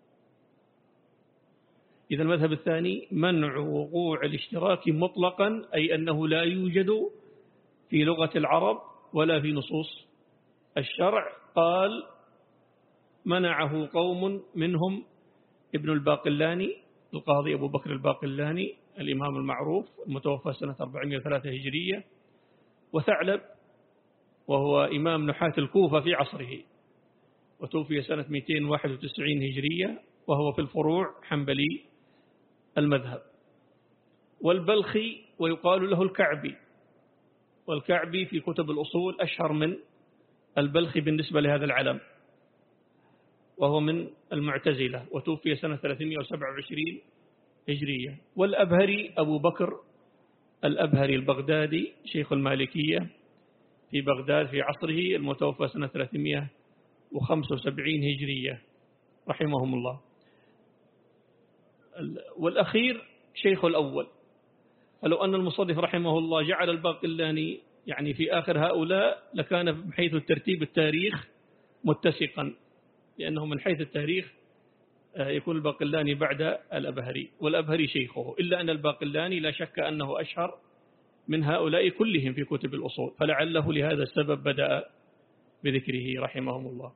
إذا المذهب الثاني منع وقوع الاشتراك مطلقا، أي أنه لا يوجد في لغة العرب ولا في نصوص الشرع. قال منعه قوم منهم ابن الباقلاني، القاضي أبو بكر الباقلاني الإمام المعروف المتوفى سنة أربعمائة وثلاثة هجرية، وثعلب وهو إمام نحاة الكوفة في عصره، وتوفي سنة مئتين وواحد وتسعين هجرية، وهو في الفروع حنبلي المذهب. والبلخي ويقال له الكعبي، والكعبي في كتب الأصول أشهر من البلخي بالنسبة لهذا العلم، وهو من المعتزلة، وتوفي سنة ثلاثمائة وسبعة وعشرين هجرية. والأبهري أبو بكر الأبهري البغدادي شيخ المالكية في بغداد في عصره، المتوفى سنة ثلاثمائة وخمسة وسبعين هجرية رحمهم الله. والأخير شيخ الأول، فلو أن المصنف رحمه الله جعل الباقلاني يعني في آخر هؤلاء لكان من حيث الترتيب التاريخ متسقا، لأنه من حيث التاريخ يكون الباقلاني بعد الأبهري، والأبهري شيخه، إلا أن الباقلاني لا شك أنه أشهر من هؤلاء كلهم في كتب الأصول، فلعله لهذا السبب بدأ بذكره رحمهم الله.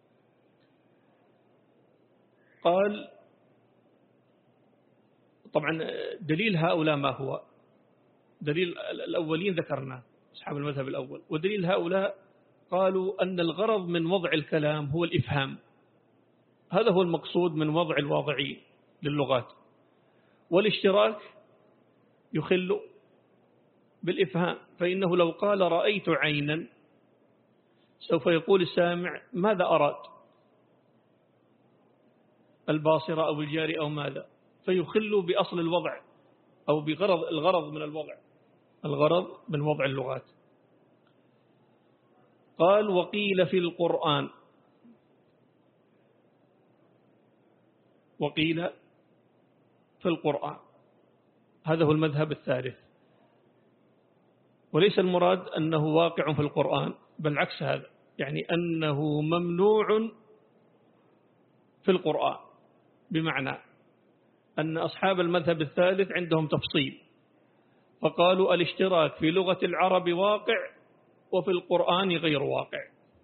قال طبعا دليل هؤلاء ما هو؟ دليل الأولين ذكرنا أصحاب المذهب الأول، ودليل هؤلاء قالوا أن الغرض من وضع الكلام هو الإفهام، هذا هو المقصود من وضع الواضعين للغات، والاشتراك يخل بالإفهام، فإنه لو قال رأيت عينا سوف يقول السامع ماذا أراد، الباصرة أو الجاري أو ماذا، فيخل بأصل الوضع أو بغرض الغرض من الوضع، الغرض من وضع اللغات. قال وقيل في القرآن، وقيل في القرآن، هذا هو المذهب الثالث، وليس المراد أنه واقع في القرآن، بل عكس هذا، يعني أنه ممنوع في القرآن، بمعنى أن أصحاب المذهب الثالث عندهم تفصيل، فقالوا الاشتراك في لغة العرب واقع وفي القرآن غير واقع.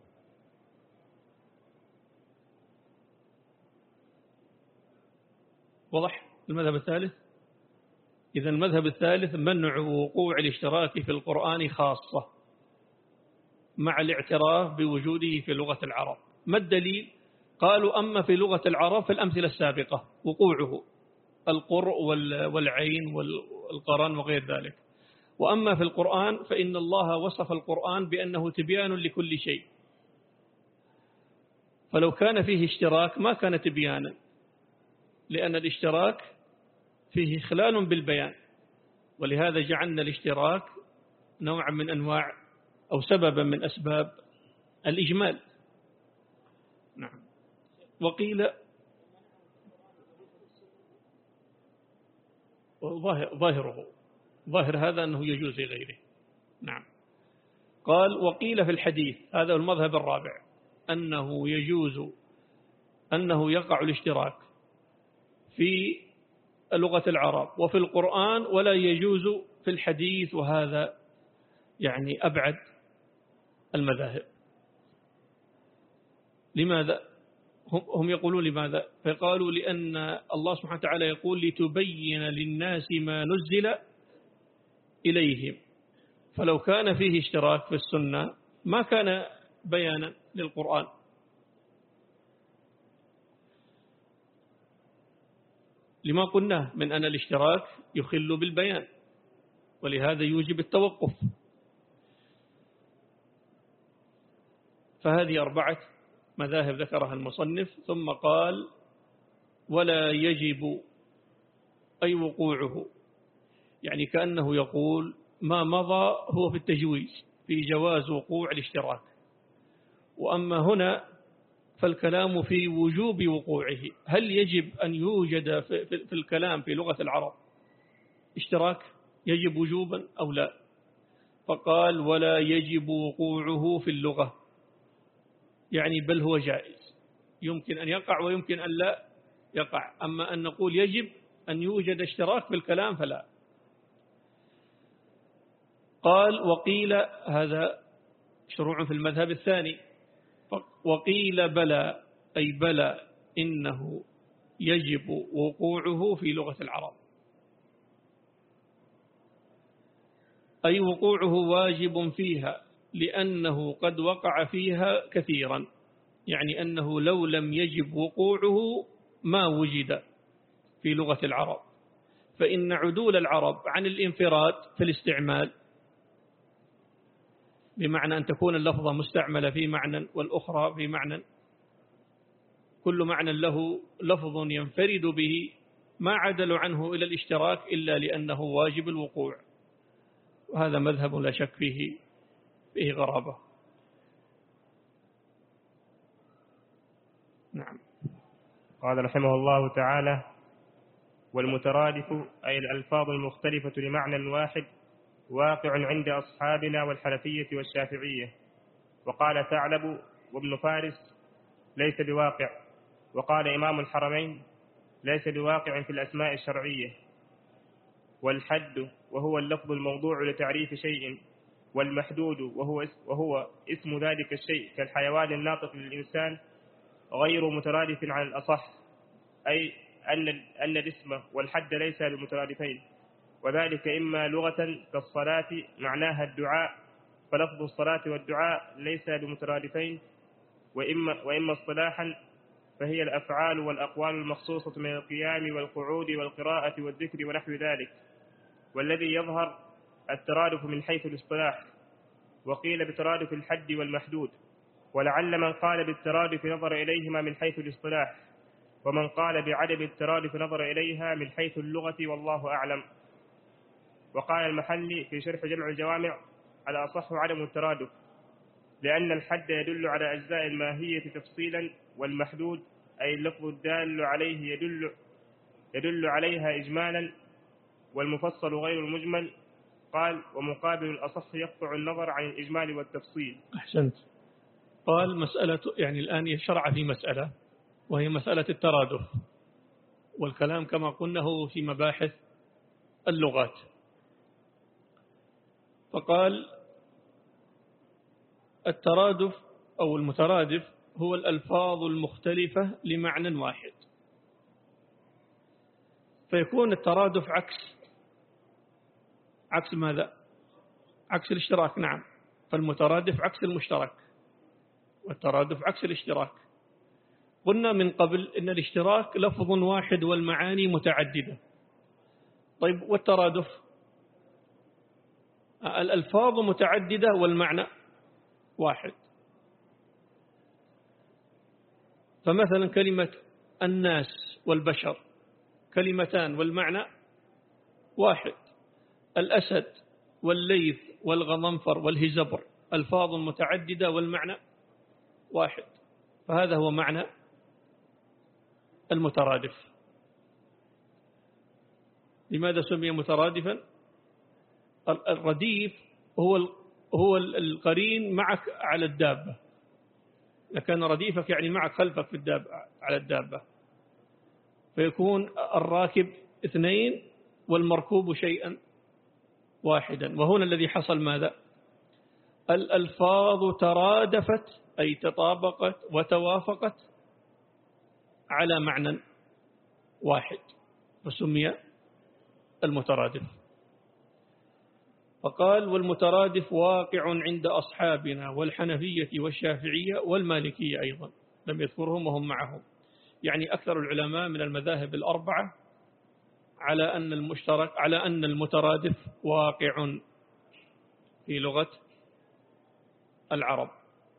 واضح المذهب الثالث؟ إذا المذهب الثالث منع وقوع الاشتراك في القرآن خاصة، مع الاعتراف بوجوده في لغة العرب. ما الدليل؟ قالوا أما في لغة العرب في الأمثلة السابقة وقوعه القرء والعين والقرن وغير ذلك، وأما في القرآن فإن الله وصف القرآن بأنه تبيان لكل شيء، فلو كان فيه اشتراك ما كان تبيانا، لأن الاشتراك فيه خلال بالبيان، ولهذا جعلنا الاشتراك نوع من أنواع أو سببا من أسباب الإجمال. نعم. وقيل ظاهره ظاهر هذا أنه يجوز لغيره. نعم. قال وقيل في الحديث، هذا المذهب الرابع، أنه يجوز أنه يقع الاشتراك في لغة العرب وفي القرآن ولا يجوز في الحديث، وهذا يعني أبعد المذاهب. لماذا؟ هم يقولون لماذا؟ فقالوا لأن الله سبحانه وتعالى يقول لتبين للناس ما نزل إليهم، فلو كان فيه اشتراك في السنة ما كان بيانا للقرآن. لما قلنا من أن الاشتراك يخل بالبيان، ولهذا يوجب التوقف. فهذه أربعة مذاهب ذكرها المصنف، ثم قال ولا يجب أي وقوعه، يعني كأنه يقول ما مضى هو في التجويز في جواز وقوع الاشتراك، وأما هنا فالكلام في وجوب وقوعه. هل يجب أن يوجد في الكلام في لغة العرب اشتراك يجب وجوبا أو لا؟ فقال ولا يجب وقوعه في اللغة، يعني بل هو جائز، يمكن أن يقع ويمكن أن لا يقع. أما أن نقول يجب أن يوجد اشتراك في الكلام فلا. قال وقيل، هذا شروع في المذهب الثاني، وقيل بلى أي بلى إنه يجب وقوعه في لغة العرب، أي وقوعه واجب فيها لأنه قد وقع فيها كثيرا، يعني أنه لو لم يجب وقوعه ما وجد في لغة العرب، فإن عدول العرب عن الانفراد في الاستعمال، بمعنى أن تكون اللفظة مستعملة في معنى والأخرى في معنى، كل معنى له لفظ ينفرد به، ما عدلوا عنه إلى الاشتراك إلا لأنه واجب الوقوع، وهذا مذهب لا شك فيه فيه غرابة. نعم. قال رحمه الله تعالى والمترادف أي الألفاظ المختلفة لمعنى واحد واقع عند أصحابنا والحنفية والشافعية. وقال ثعلب وابن فارس ليس بواقع. وقال إمام الحرمين ليس بواقع في الأسماء الشرعية. والحد وهو اللفظ الموضوع لتعريف شيء، والمحدود وهو وهو اسم ذلك الشيء كالحيوان الناطق للإنسان غير مترادف عن الأصح، أي أن أن الاسم والحد ليس بمترادفين، وذلك إما لغة كالصلاة معناها الدعاء، فلفظ الصلاة والدعاء ليس بمترادفين، وإما وإما اصطلاحا فهي الأفعال والأقوال المخصوصة من القيام والقعود والقراءة والذكر ونحو ذلك، والذي يظهر الترادف من حيث الاصطلاح. وقيل بترادف الحد والمحدود، ولعل من قال بالترادف نظر إليهما من حيث الاصطلاح، ومن قال بعدم الترادف نظر إليها من حيث اللغة، والله أعلم. وقال المحلي في شرح جمع الجوامع على أصح عدم الترادف، لأن الحد يدل على أجزاء الماهية تفصيلا، والمحدود أي اللفظ الدال عليه يدل يدل عليها إجمالا، والمفصل غير المجمل. قال ومقابل الأصح يقطع النظر عن الإجمال والتفصيل. أحسنت. قال مسألة، يعني الآن يشرع في مسألة وهي مسألة الترادف، والكلام كما قلنا هو في مباحث اللغات. فقال الترادف أو المترادف هو الألفاظ المختلفة لمعنى واحد، فيكون الترادف عكس عكس ماذا؟ عكس الاشتراك. نعم، فالمترادف عكس المشترك، والترادف عكس الاشتراك. قلنا من قبل إن الاشتراك لفظ واحد والمعاني متعددة. طيب والترادف الألفاظ متعددة والمعنى واحد. فمثلا كلمة الناس والبشر كلمتان والمعنى واحد. الأسد والليث والغضنفر والهزبر ألفاظ متعددة والمعنى واحد. فهذا هو معنى المترادف. لماذا سمي مترادفا؟ الرديف هو هو القرين معك على الدابة. لكن رديفك يعني معك خلفك في الدابة على الدابة، فيكون الراكب اثنين والمركوب شيئا واحدا. وهنا الذي حصل ماذا؟ الألفاظ ترادفت أي تطابقت وتوافقت على معنى واحد، فسمي المترادف. فقال والمترادف واقع عند أصحابنا والحنفية والشافعية والمالكية أيضا، لم يذكرهم وهم معهم. يعني أكثر العلماء من المذاهب الأربعة على أن المشترك على أن المترادف واقع في لغة العرب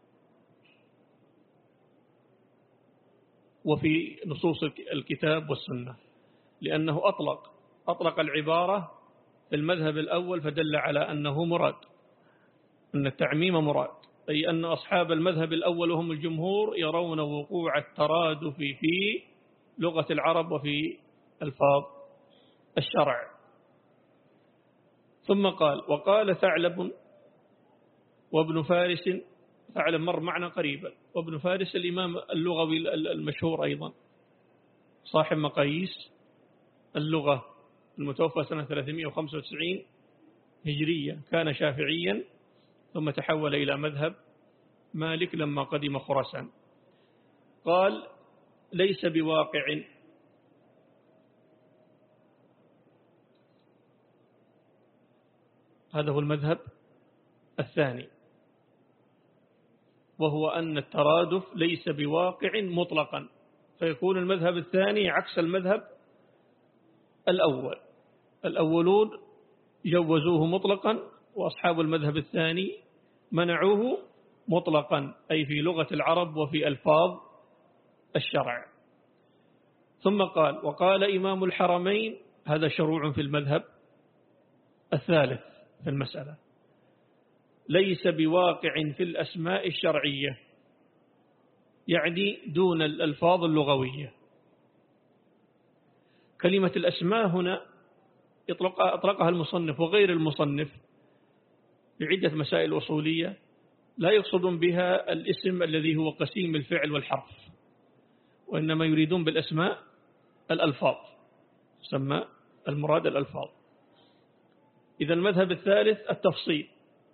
وفي نصوص الكتاب والسنة، لأنه أطلق أطلق العبارة في المذهب الأول فدل على أنه مراد، أن التعميم مراد، أي أن أصحاب المذهب الأول وهم الجمهور يرون وقوع الترادف في لغة العرب وفي ألفاظ الشرع. ثم قال وقال ثعلب وابن فارس، ثعلب مر معنا قريبا، وابن فارس الإمام اللغوي المشهور أيضا صاحب مقاييس اللغة المتوفى سنة ثلاثمائة وخمسة وتسعين هجرية، كان شافعيا ثم تحول إلى مذهب مالك لما قدم خراسان. قال ليس بواقع هذا هو المذهب الثاني، وهو أن الترادف ليس بواقع مطلقا، فيكون المذهب الثاني عكس المذهب الأول. الأولون جوزوه مطلقا، وأصحاب المذهب الثاني منعوه مطلقا، أي في لغة العرب وفي ألفاظ الشرع. ثم قال وقال إمام الحرمين، هذا شروع في المذهب الثالث في المسألة، ليس بواقع في الأسماء الشرعية، يعني دون الألفاظ اللغوية. كلمة الأسماء هنا أطلقها المصنف وغير المصنف بعدة مسائل أصولية، لا يقصدون بها الاسم الذي هو قسيم الفعل والحرف، وإنما يريدون بالأسماء الألفاظ، يسمى المراد الألفاظ. إذا المذهب الثالث التفصيل،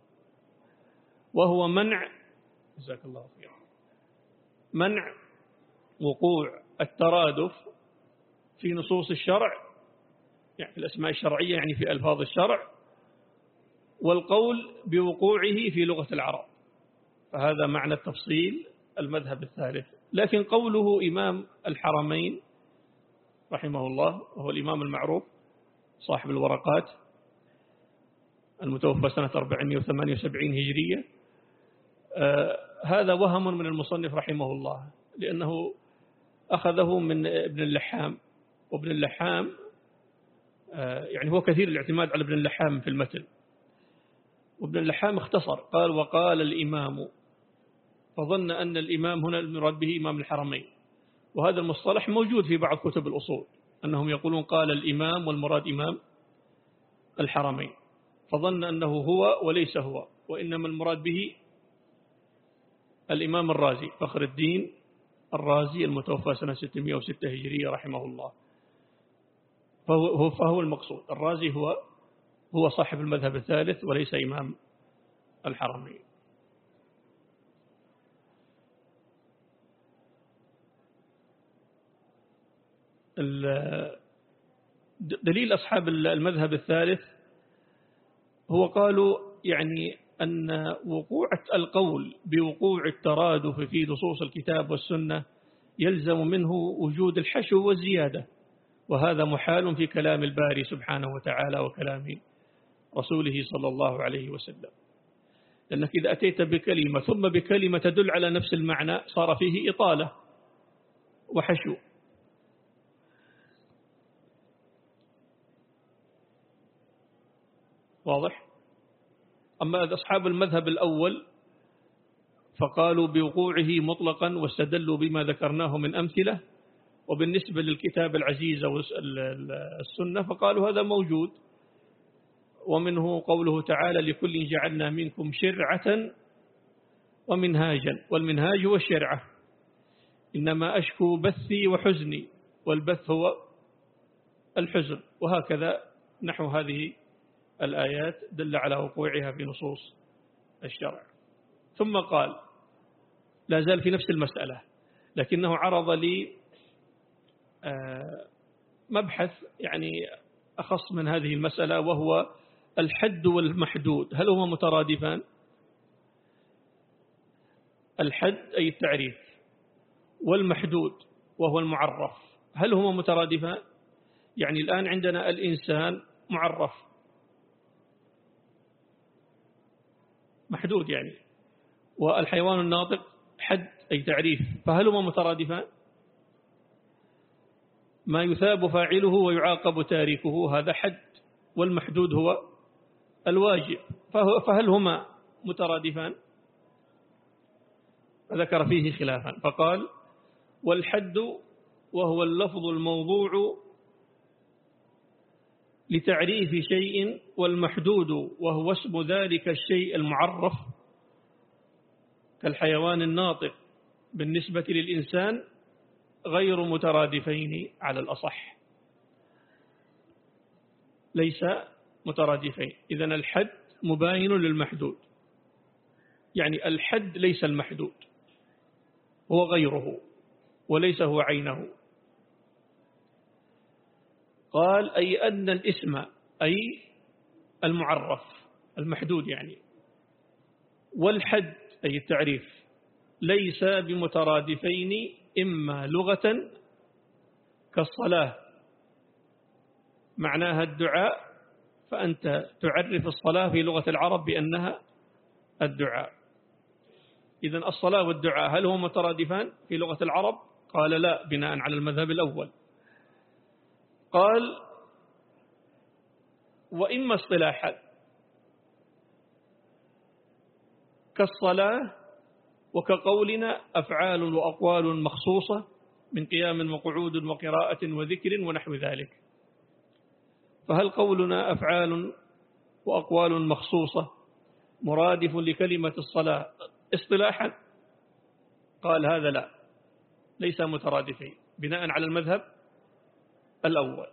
وهو منع جزاك الله خيرا منع وقوع الترادف في نصوص الشرع، يعني في الأسماء الشرعية، يعني في ألفاظ الشرع، والقول بوقوعه في لغة العرب. فهذا معنى التفصيل المذهب الثالث. لكن قوله إمام الحرمين رحمه الله، وهو الإمام المعروف صاحب الورقات المتوفى سنة أربعمائة وثمانية وسبعين هجرية، آه هذا وهم من المصنف رحمه الله، لأنه أخذه من ابن اللحام، وابن اللحام آه يعني هو كثير الاعتماد على ابن اللحام في المتن، وابن اللحام اختصر قال وقال الإمام، فظن أن الإمام هنا المراد به إمام الحرمين. وهذا المصطلح موجود في بعض كتب الأصول، أنهم يقولون قال الإمام والمراد إمام الحرمين، فظن أنه هو وليس هو، وإنما المراد به الإمام الرازي فخر الدين الرازي المتوفى سنة ستمائة وستة هجرية رحمه الله، فهو, فهو المقصود. الرازي هو هو صاحب المذهب الثالث وليس إمام الحرمين. دليل أصحاب المذهب الثالث هو قالوا يعني أن وقوع القول بوقوع الترادف في نصوص الكتاب والسنة يلزم منه وجود الحشو والزيادة، وهذا محال في كلام الباري سبحانه وتعالى وكلام رسوله صلى الله عليه وسلم. لأنك إذا أتيت بكلمة ثم بكلمة تدل على نفس المعنى صار فيه إطالة وحشو. واضح؟ أما أصحاب المذهب الأول فقالوا بوقوعه مطلقا واستدلوا بما ذكرناه من أمثلة، وبالنسبة للكتاب العزيز والسنة فقالوا هذا موجود، ومنه قوله تعالى لكل جعلنا منكم شرعة ومنهاجا، والمنهاج هو الشرعة، إنما أشكو بثي وحزني، والبث هو الحزن، وهكذا نحو هذه الآيات دل على وقوعها في نصوص الشرع. ثم قال لا زال في نفس المسألة، لكنه عرض لي مبحث يعني أخص من هذه المسألة، وهو الحد والمحدود هل هما مترادفان؟ الحد أي التعريف، والمحدود وهو المعرف هل هما مترادفان؟ يعني الآن عندنا الإنسان معرف محدود يعني، والحيوان الناطق حد أي تعريف، فهل هما مترادفان؟ ما يثاب فاعله ويعاقب تاركه هذا حد، والمحدود هو الواجب، فهل هما مترادفان؟ ذكر فيه خلافا، فقال والحد وهو اللفظ الموضوع لتعريف شيء، والمحدود وهو اسم ذلك الشيء المعرف كالحيوان الناطق بالنسبة للإنسان غير مترادفين على الأصح، ليس مترادفين. إذن الحد مباين للمحدود، يعني الحد ليس المحدود، هو غيره وليس هو عينه. قال أي أن الاسم أي المعرف المحدود يعني، والحد أي التعريف ليس بمترادفين، إما لغة كالصلاة معناها الدعاء، فأنت تعرف الصلاة في لغة العرب بأنها الدعاء. إذن الصلاة والدعاء هل هما مترادفان في لغة العرب؟ قال لا، بناء على المذهب الأول. قال وإما اصطلاحا كالصلاة وكقولنا أفعال وأقوال مخصوصة من قيام وقعود وقراءة وذكر ونحو ذلك، فهل قولنا أفعال وأقوال مخصوصة مرادف لكلمة الصلاة اصطلاحا؟ قال هذا لا، ليس مترادفين بناء على المذهب الأول.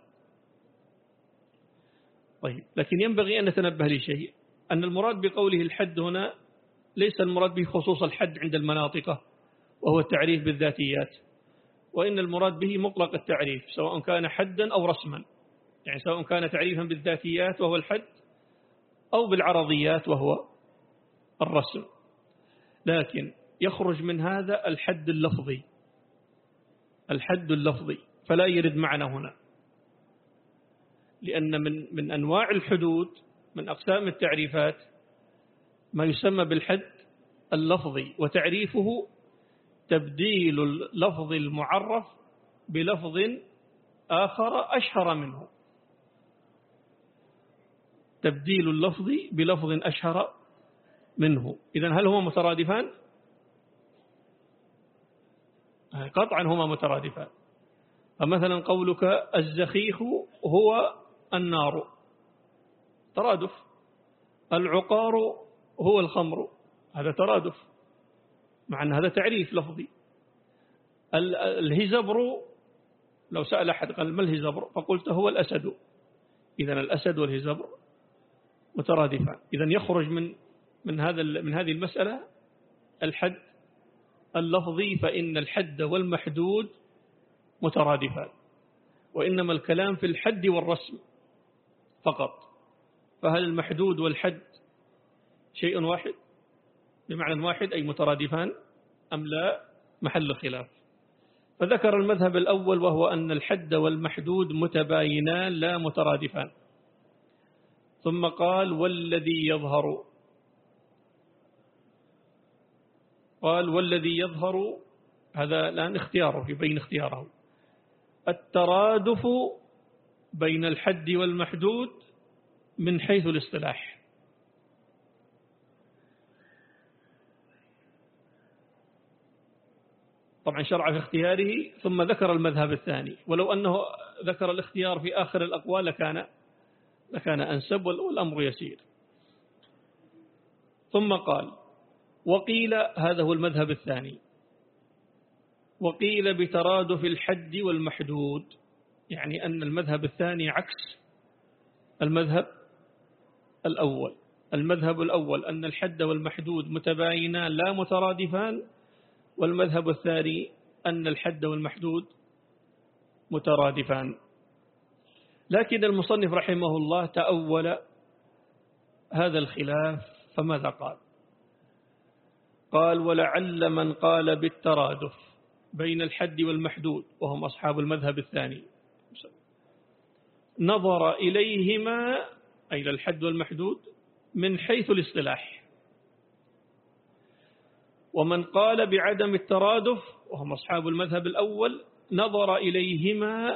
طيب، لكن ينبغي أن نتنبه لشيء، أن المراد بقوله الحد هنا ليس المراد به خصوص الحد عند المناطقة وهو التعريف بالذاتيات، وإن المراد به مطلق التعريف سواء كان حدا أو رسما، يعني سواء كان تعريفا بالذاتيات وهو الحد أو بالعرضيات وهو الرسم. لكن يخرج من هذا الحد اللفظي، الحد اللفظي فلا يرد معنا هنا، لأن من من أنواع الحدود من أقسام التعريفات ما يسمى بالحد اللفظي، وتعريفه تبديل اللفظ المعرف بلفظ آخر أشهر منه، تبديل اللفظ بلفظ أشهر منه. إذن هل هما مترادفان؟ قطعا هما مترادفان. فمثلا قولك الزخيخ هو النار ترادف، العقار هو الخمر هذا ترادف، مع أن هذا تعريف لفظي. الهزبر لو سأل أحد قال ما الهزبر فقلت هو الأسد، إذن الأسد والهزبر مترادفان. إذن يخرج من من هذا من هذه المسألة الحد اللفظي، فإن الحد والمحدود مترادفان، وإنما الكلام في الحد والرسم فقط. فهل المحدود والحد شيء واحد بمعنى واحد أي مترادفان أم لا محل خلاف. فذكر المذهب الأول وهو أن الحد والمحدود متباينان لا مترادفان. ثم قال والذي يظهر قال والذي يظهر هذا الآن اختياره يبين اختياره الترادف بين الحد والمحدود من حيث الاصطلاح. طبعا شرع في اختياره ثم ذكر المذهب الثاني، ولو أنه ذكر الاختيار في آخر الأقوال لكان لكان أنسب والأمر يسير. ثم قال وقيل هذا هو المذهب الثاني وقيل بترادف الحد والمحدود، يعني أن المذهب الثاني عكس المذهب الأول. المذهب الأول أن الحد والمحدود متباينان لا مترادفان، والمذهب الثاني أن الحد والمحدود مترادفان. لكن المصنف رحمه الله تأول هذا الخلاف فماذا قال؟ قال ولعل من قال بالترادف بين الحد والمحدود وهم أصحاب المذهب الثاني نظر إليهما أي إلى الحد والمحدود من حيث الاصطلاح، ومن قال بعدم الترادف وهم أصحاب المذهب الأول نظر إليهما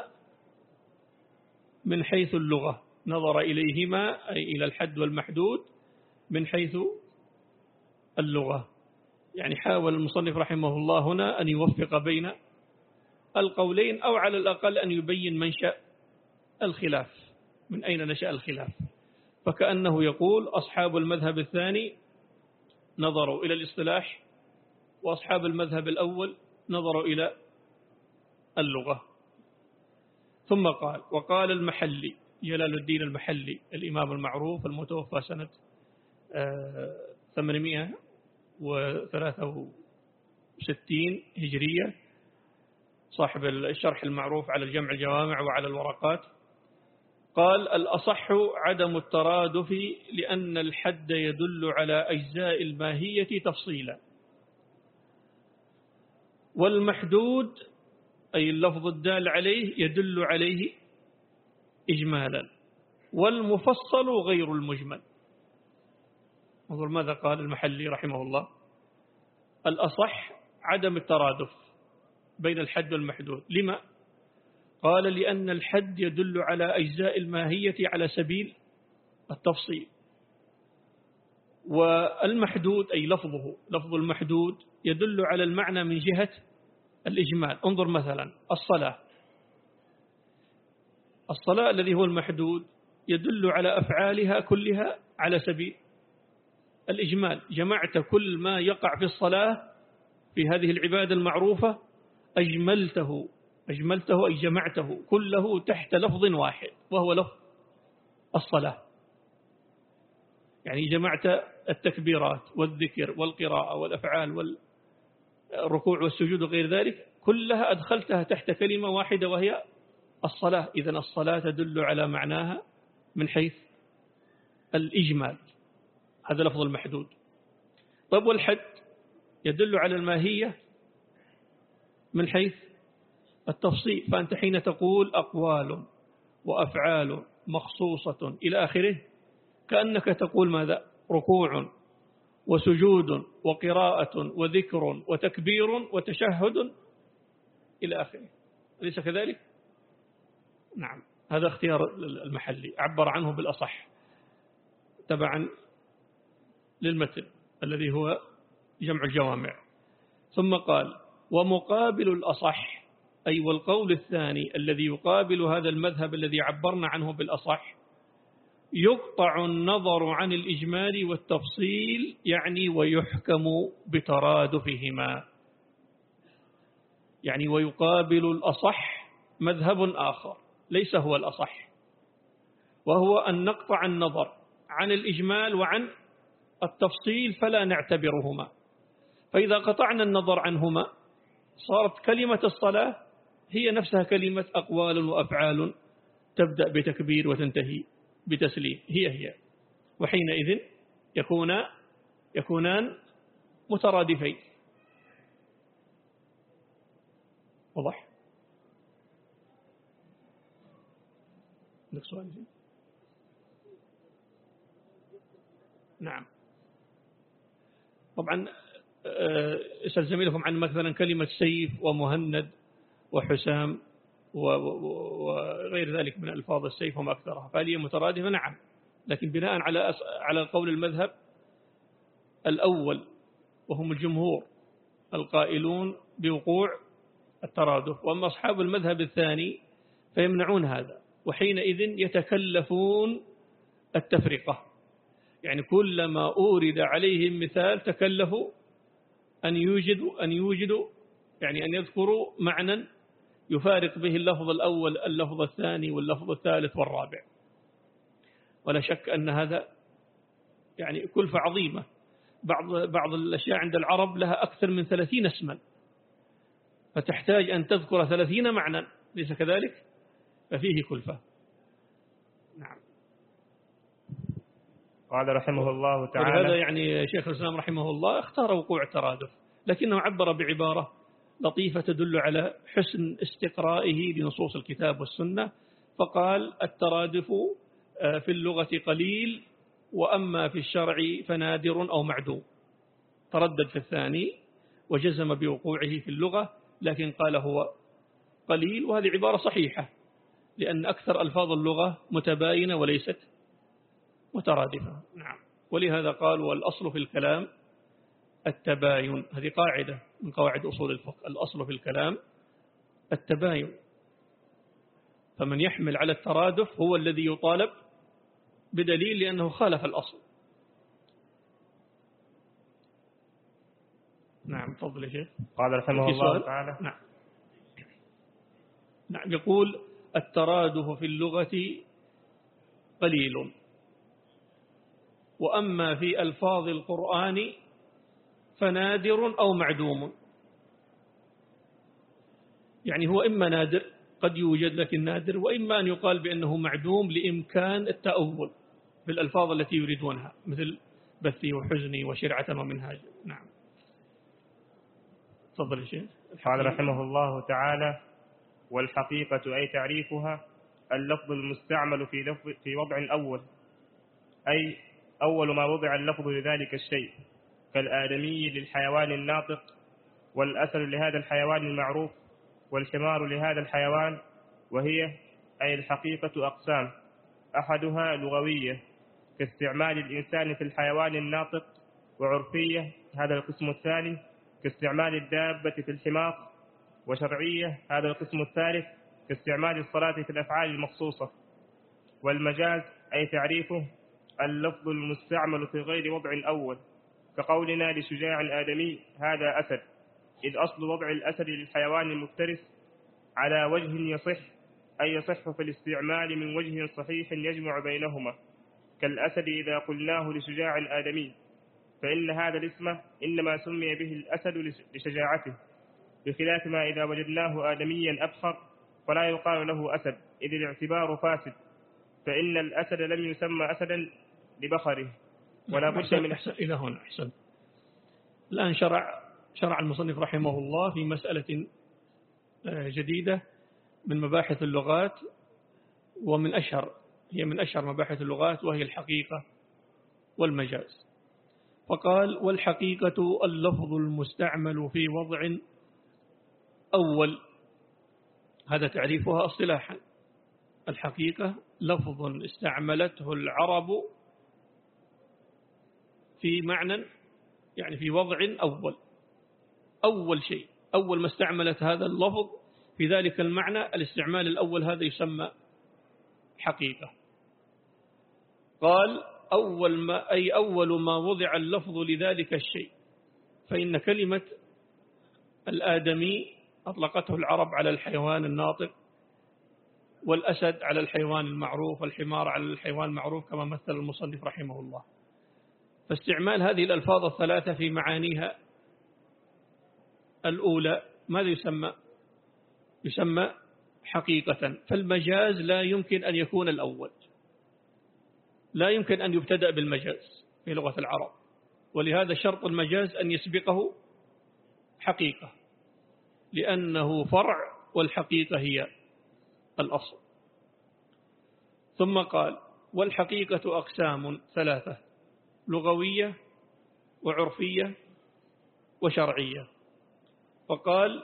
من حيث اللغة. نظر إليهما أي إلى الحد والمحدود من حيث اللغة. يعني حاول المصنف رحمه الله هنا أن يوفق بين القولين أو على الأقل أن يبين منشأ الخلاف، من أين نشأ الخلاف. فكأنه يقول أصحاب المذهب الثاني نظروا إلى الاصطلاح وأصحاب المذهب الأول نظروا إلى اللغة. ثم قال وقال المحلي جلال الدين المحلي الإمام المعروف المتوفى سنة ثمانمائة وثلاثة وستين هجرية، صاحب الشرح المعروف على الجمع الجوامع وعلى الورقات، قال الأصح عدم الترادف لأن الحد يدل على أجزاء الماهية تفصيلا، والمحدود أي اللفظ الدال عليه يدل عليه إجمالا، والمفصل غير المجمل. انظر ماذا قال المحلي رحمه الله. الأصح عدم الترادف بين الحد والمحدود. لما؟ قال لأن الحد يدل على أجزاء الماهية على سبيل التفصيل، والمحدود أي لفظه لفظ المحدود يدل على المعنى من جهة الإجمال. انظر مثلا الصلاة الصلاة الذي هو المحدود يدل على أفعالها كلها على سبيل الإجمال. جمعت كل ما يقع في الصلاة في هذه العبادة المعروفة أجملته أجملته أي جمعته كله تحت لفظ واحد وهو لفظ الصلاة. يعني جمعت التكبيرات والذكر والقراءة والأفعال والركوع والسجود وغير ذلك كلها أدخلتها تحت كلمة واحدة وهي الصلاة. إذن الصلاة تدل على معناها من حيث الإجمال، هذا لفظ المحدود. طيب والحد يدل على الماهية من حيث التفصيل، فأنت حين تقول أقوال وأفعال مخصوصة إلى آخره كأنك تقول ماذا؟ ركوع وسجود وقراءة وذكر وتكبير وتشهد إلى آخره، أليس كذلك؟ نعم، هذا اختيار المحلي عبر عنه بالأصح تبعا للمتن الذي هو جمع الجوامع. ثم قال ومقابل الأصح أي والقول الثاني الذي يقابل هذا المذهب الذي عبرنا عنه بالأصح يقطع النظر عن الإجمال والتفصيل، يعني ويحكم بترادفهما. يعني ويقابل الأصح مذهب آخر ليس هو الأصح، وهو أن نقطع النظر عن الإجمال وعن التفصيل فلا نعتبرهما. فإذا قطعنا النظر عنهما صارت كلمة الصلاة هي نفسها كلمة أقوال وأفعال تبدأ بتكبير وتنتهي بتسليم، هي هي، وحينئذ يكون يكونان مترادفين. واضح؟ عندك سؤال؟ نعم. طبعا اسأل زميلكم عن مثلا كلمة سيف ومهند وحسام وغير ذلك من ألفاظ السيف وما أكثرها، فهل هي مترادفة؟ نعم، لكن بناء على على قول المذهب الأول وهم الجمهور القائلون بوقوع الترادف، وأما أصحاب المذهب الثاني فيمنعون هذا، وحينئذ يتكلفون التفرقة، يعني كلما أورد عليهم مثال تكلفوا أن يوجدوا أن يوجدوا يعني أن يذكروا معنى يفارق به اللفظ الأول اللفظ الثاني واللفظ الثالث والرابع. ولا شك أن هذا يعني كلفة عظيمة. بعض بعض الأشياء عند العرب لها أكثر من ثلاثين اسما، فتحتاج أن تذكر ثلاثين معنى، ليس كذلك؟ ففيه كلفة. نعم. قال رحمه الله تعالى. ولهذا يعني شيخ الإسلام رحمه الله اختار وقوع الترادف، لكنه عبر بعبارة لطيفة تدل على حسن استقرائه لنصوص الكتاب والسنة، فقال الترادف في اللغة قليل، وأما في الشرع فنادر أو معدوم. تردد في الثاني وجزم بوقوعه في اللغة، لكن قال هو قليل، وهذه عبارة صحيحة، لأن أكثر ألفاظ اللغة متباينة وليست مترادفة. نعم. ولهذا قال والأصل في الكلام التباين، هذه قاعدة من قواعد أصول الفقه، الأصل في الكلام التباين، فمن يحمل على الترادف هو الذي يطالب بدليل لأنه خالف الأصل. نعم. تفضل يا شيخ. قال رحمه الله تعالى. نعم. نعم. يقول الترادف في اللغة قليل، وأما في ألفاظ القرآن فنادر أو معدوم. يعني هو إما نادر قد يوجد لكن نادر، وإما أن يقال بأنه معدوم لإمكان التأول في الألفاظ التي يريدونها، مثل بثي وحزني وشرعة ومنهاج. نعم. تفضل يا شيخ. قال رحمه الله تعالى والحقيقة أي تعريفها اللفظ المستعمل في لفظ في وضع أول، أي أول ما وضع اللفظ لذلك الشيء، كالآدمي للحيوان الناطق، والأسد لهذا الحيوان المعروف، والحمار لهذا الحيوان. وهي أي الحقيقة أقسام، أحدها لغوية كاستعمال الإنسان في الحيوان الناطق، وعرفية هذا القسم الثاني كاستعمال الدابة في الحمار، وشرعية هذا القسم الثالث كاستعمال الصلاة في الأفعال المخصوصة. والمجاز أي تعريفه اللفظ المستعمل في غير وضع أول، كقولنا لشجاع آدمي هذا أسد، إذ أصل وضع الأسد للحيوان المفترس على وجه يصح، أي يصح في الاستعمال من وجه صحيح يجمع بينهما، كالأسد إذا قلناه لشجاع آدمي، فإن هذا الاسم إنما سمي به الأسد لشجاعته، بخلاف ما إذا وجدناه آدميا أبخر فلا يقال له أسد، إذ الاعتبار فاسد، فإن الأسد لم يسمى أسدا لبخره. ولا بد من أحسن إلى هنا. أحسن. الآن شرع شرع المصنف رحمه الله في مسألة جديدة من مباحث اللغات، ومن أشهر هي من أشهر مباحث اللغات، وهي الحقيقة والمجاز. فقال والحقيقة اللفظ المستعمل في وضع أول، هذا تعريفها اصطلاحا. الحقيقة لفظ استعملته العرب في معنى، يعني في وضع أول، أول شيء، أول ما استعملت هذا اللفظ في ذلك المعنى، الاستعمال الأول هذا يسمى حقيقة. قال أول ما أي أول ما وضع اللفظ لذلك الشيء، فإن كلمة الآدمي أطلقته العرب على الحيوان الناطق، والأسد على الحيوان المعروف، والحمار على الحيوان المعروف كما مثل المصنف رحمه الله. فاستعمال هذه الألفاظ الثلاثة في معانيها الأولى ماذا يسمى؟ يسمى حقيقة. فالمجاز لا يمكن أن يكون الأول، لا يمكن أن يبتدأ بالمجاز في لغة العرب، ولهذا شرط المجاز أن يسبقه حقيقة، لأنه فرع والحقيقة هي الأصل. ثم قال: والحقيقة أقسام ثلاثة: لغوية وعرفية وشرعية. وقال: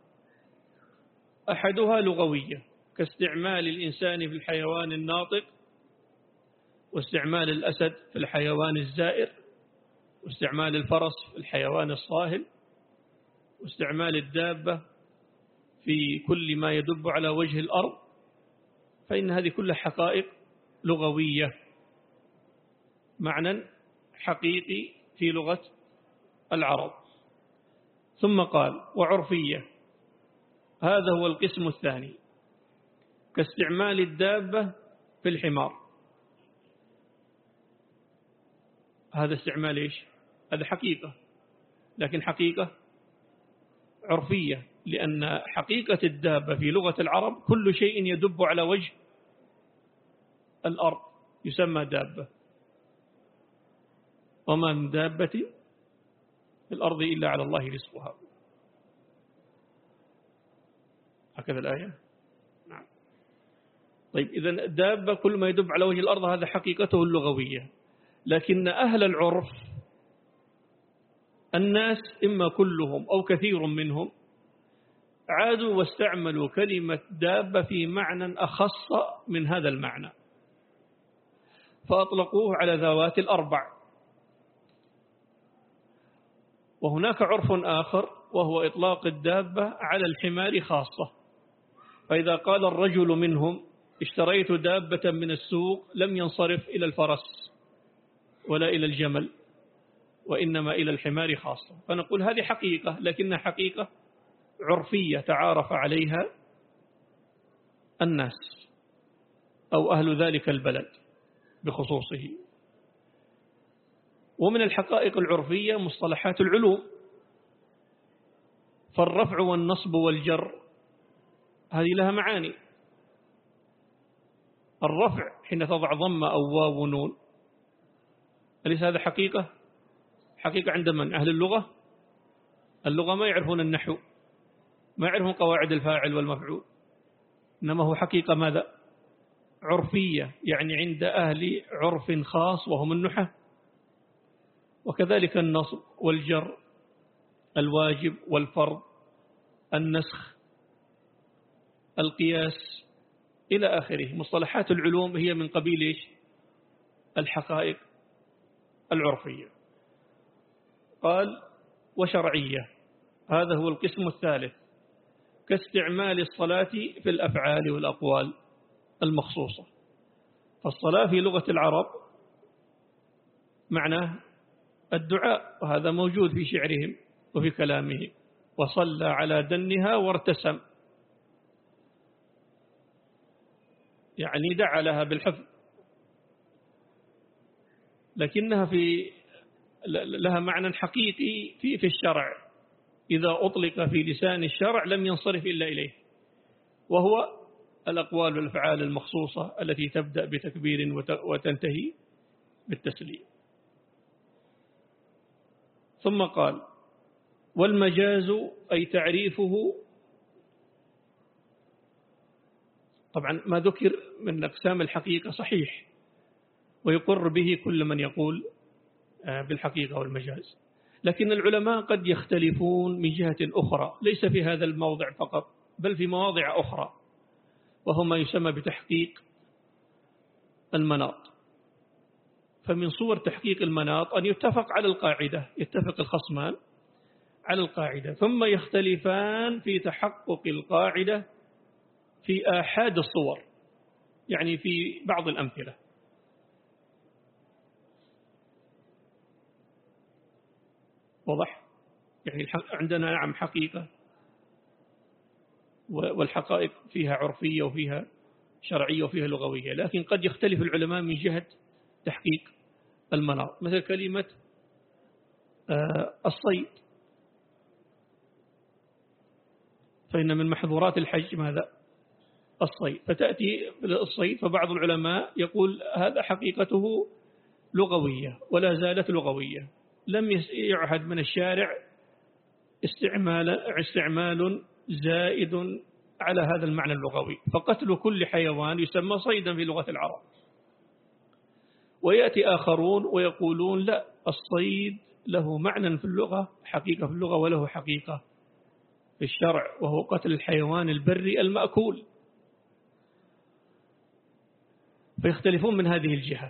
أحدها لغوية كاستعمال الإنسان في الحيوان الناطق، واستعمال الأسد في الحيوان الزائر، واستعمال الفرس في الحيوان الصاهل، واستعمال الدابة في كل ما يدب على وجه الأرض، فإن هذه كلها حقائق لغوية، معنى حقيقي في لغة العرب. ثم قال: وعرفية، هذا هو القسم الثاني، كاستعمال الدابة في الحمار. هذا استعمال إيش؟ هذا حقيقة، لكن حقيقة عرفية، لأن حقيقة الدابة في لغة العرب كل شيء يدب على وجه الأرض يسمى دابة، وما من دابة في الأرض إلا على الله رزقها. هكذا الآية. نعم. طيب، إذن الدابة كل ما يدب على وجه الأرض هذا حقيقته اللغوية، لكن أهل العرف الناس إما كلهم أو كثير منهم عادوا واستعملوا كلمة دابة في معنى أخص من هذا المعنى، فأطلقوه على ذوات الأربع. وهناك عرف آخر وهو إطلاق الدابة على الحمار خاصة، فإذا قال الرجل منهم: اشتريت دابة من السوق، لم ينصرف إلى الفرس ولا إلى الجمل، وإنما إلى الحمار خاصة. فنقول هذه حقيقة، لكنها حقيقة عرفية تعارف عليها الناس أو أهل ذلك البلد بخصوصه. ومن الحقائق العرفية مصطلحات العلوم، فالرفع والنصب والجر هذه لها معاني. الرفع حين تضع ضم أو واو ونون، أليس هذا حقيقة؟ حقيقة عند من؟ أهل اللغة. اللغة ما يعرفون النحو، ما يعرفون قواعد الفاعل والمفعول، إنما هو حقيقة ماذا؟ عرفية، يعني عند أهل عرف خاص وهم النحاة. وكذلك النصب والجر، الواجب والفرض، النسخ، القياس، إلى آخره. مصطلحات العلوم هي من قبيل إيش؟ الحقائق العرفية. قال: وشرعية، هذا هو القسم الثالث، كاستعمال الصلاة في الأفعال والأقوال المخصوصة. فالصلاة في لغة العرب معناه الدعاء، وهذا موجود في شعرهم وفي كلامهم: وصلى على دنها وارتسم، يعني دعا لها بالحفظ، لكنها في لها معنى حقيقي في في الشرع، إذا أطلق في لسان الشرع لم ينصرف إلا إليه، وهو الأقوال والأفعال المخصوصة التي تبدأ بتكبير وتنتهي بالتسليم. ثم قال: والمجاز أي تعريفه. طبعا ما ذكر من أقسام الحقيقة صحيح، ويقر به كل من يقول بالحقيقة والمجاز، لكن العلماء قد يختلفون من جهة أخرى، ليس في هذا الموضع فقط بل في مواضع أخرى، وهو ما يسمى بتحقيق المناط. فمن صور تحقيق المناط أن يتفق على القاعدة، يتفق الخصمان على القاعدة، ثم يختلفان في تحقق القاعدة في آحاد الصور، يعني في بعض الأمثلة. واضح؟ يعني عندنا نعم حقيقة، والحقائق فيها عرفية وفيها شرعية وفيها لغوية، لكن قد يختلف العلماء من جهة تحقيق المناط. مثل كلمة الصيد، فإن من محظورات الحج ماذا؟ الصيد، فتأتي الصيد، فبعض العلماء يقول هذا حقيقته لغوية ولا زالت لغوية، لم يعهد من الشارع استعمال استعمال زائد على هذا المعنى اللغوي، فقتل كل حيوان يسمى صيدا في لغة العرب. ويأتي آخرون ويقولون لا، الصيد له معنى في اللغة، حقيقة في اللغة، وله حقيقة في الشرع، وهو قتل الحيوان البري المأكول. فيختلفون من هذه الجهة،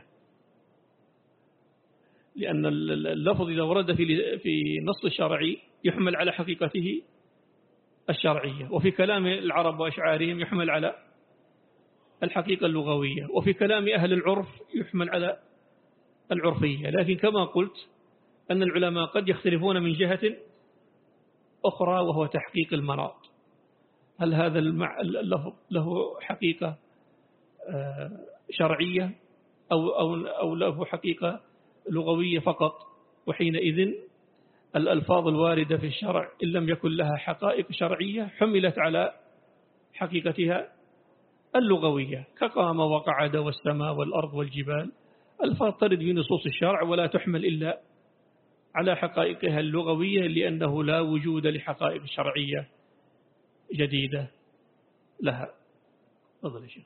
لأن اللفظ إذا ورد في في نص الشرعي يحمل على حقيقته الشرعية، وفي كلام العرب وأشعارهم يحمل على الحقيقة اللغوية، وفي كلام أهل العرف يحمل على العرفية. لكن كما قلت أن العلماء قد يختلفون من جهة أخرى، وهو تحقيق المناط. هل هذا اللفظ له حقيقة شرعية أو, أو, أو له حقيقة لغوية فقط؟ وحينئذ الألفاظ الواردة في الشرع إن لم يكن لها حقائق شرعية حملت على حقيقتها اللغوية، كقام وقعد والسماء والأرض والجبال، ألفاظ ترد في نصوص الشرع ولا تحمل إلا على حقائقها اللغوية، لأنه لا وجود لحقائق شرعية جديدة لها. تفضل يا شيخ.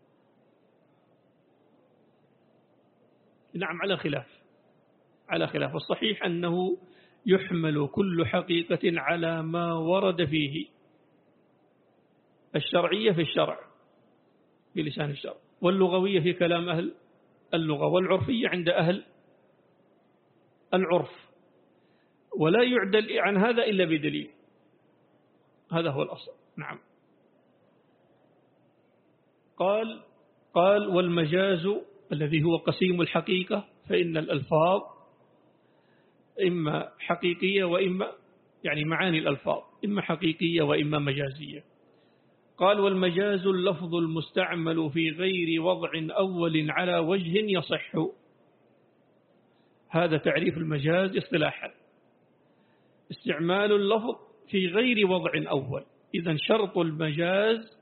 نعم، على خلاف على خلاف الصحيح أنه يحمل كل حقيقة على ما ورد فيه الشرعية في الشرع بلسان الشرع، واللغوية في كلام أهل اللغة، والعرفية عند أهل العرف، ولا يعدل عن هذا إلا بدليل. هذا هو الأصل. نعم. قال قال والمجاز الذي هو قسيم الحقيقة، فإن الألفاظ إما حقيقية وإما يعني معاني الألفاظ إما حقيقية وإما مجازية. قال والمجاز اللفظ المستعمل في غير وضع أول على وجه يصح. هذا تعريف المجاز اصطلاحا: استعمال اللفظ في غير وضع أول. إذن شرط المجاز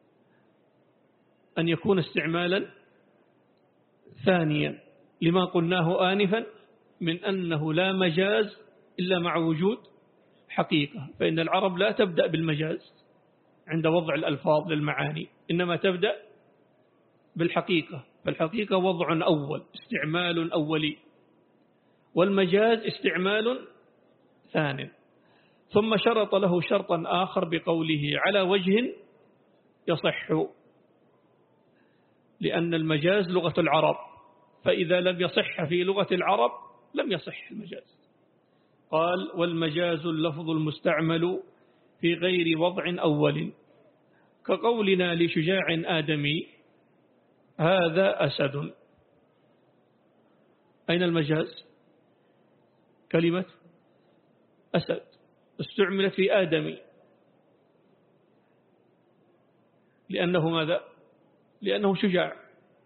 أن يكون استعمالا ثانيا، لما قلناه آنفا من أنه لا مجاز إلا مع وجود حقيقة، فإن العرب لا تبدأ بالمجاز عند وضع الألفاظ للمعاني، إنما تبدأ بالحقيقة، فالحقيقة وضع أول، استعمال أولي، والمجاز استعمال ثاني. ثم شرط له شرطا آخر بقوله على وجه يصح، لأن المجاز لغة العرب، فإذا لم يصح في لغة العرب لم يصح المجاز. قال والمجاز اللفظ المستعمل في غير وضع أول، كقولنا لشجاع آدمي هذا أسد. أين المجاز؟ كلمة أسد استعملت في آدمي لأنه ماذا؟ لأنه شجاع.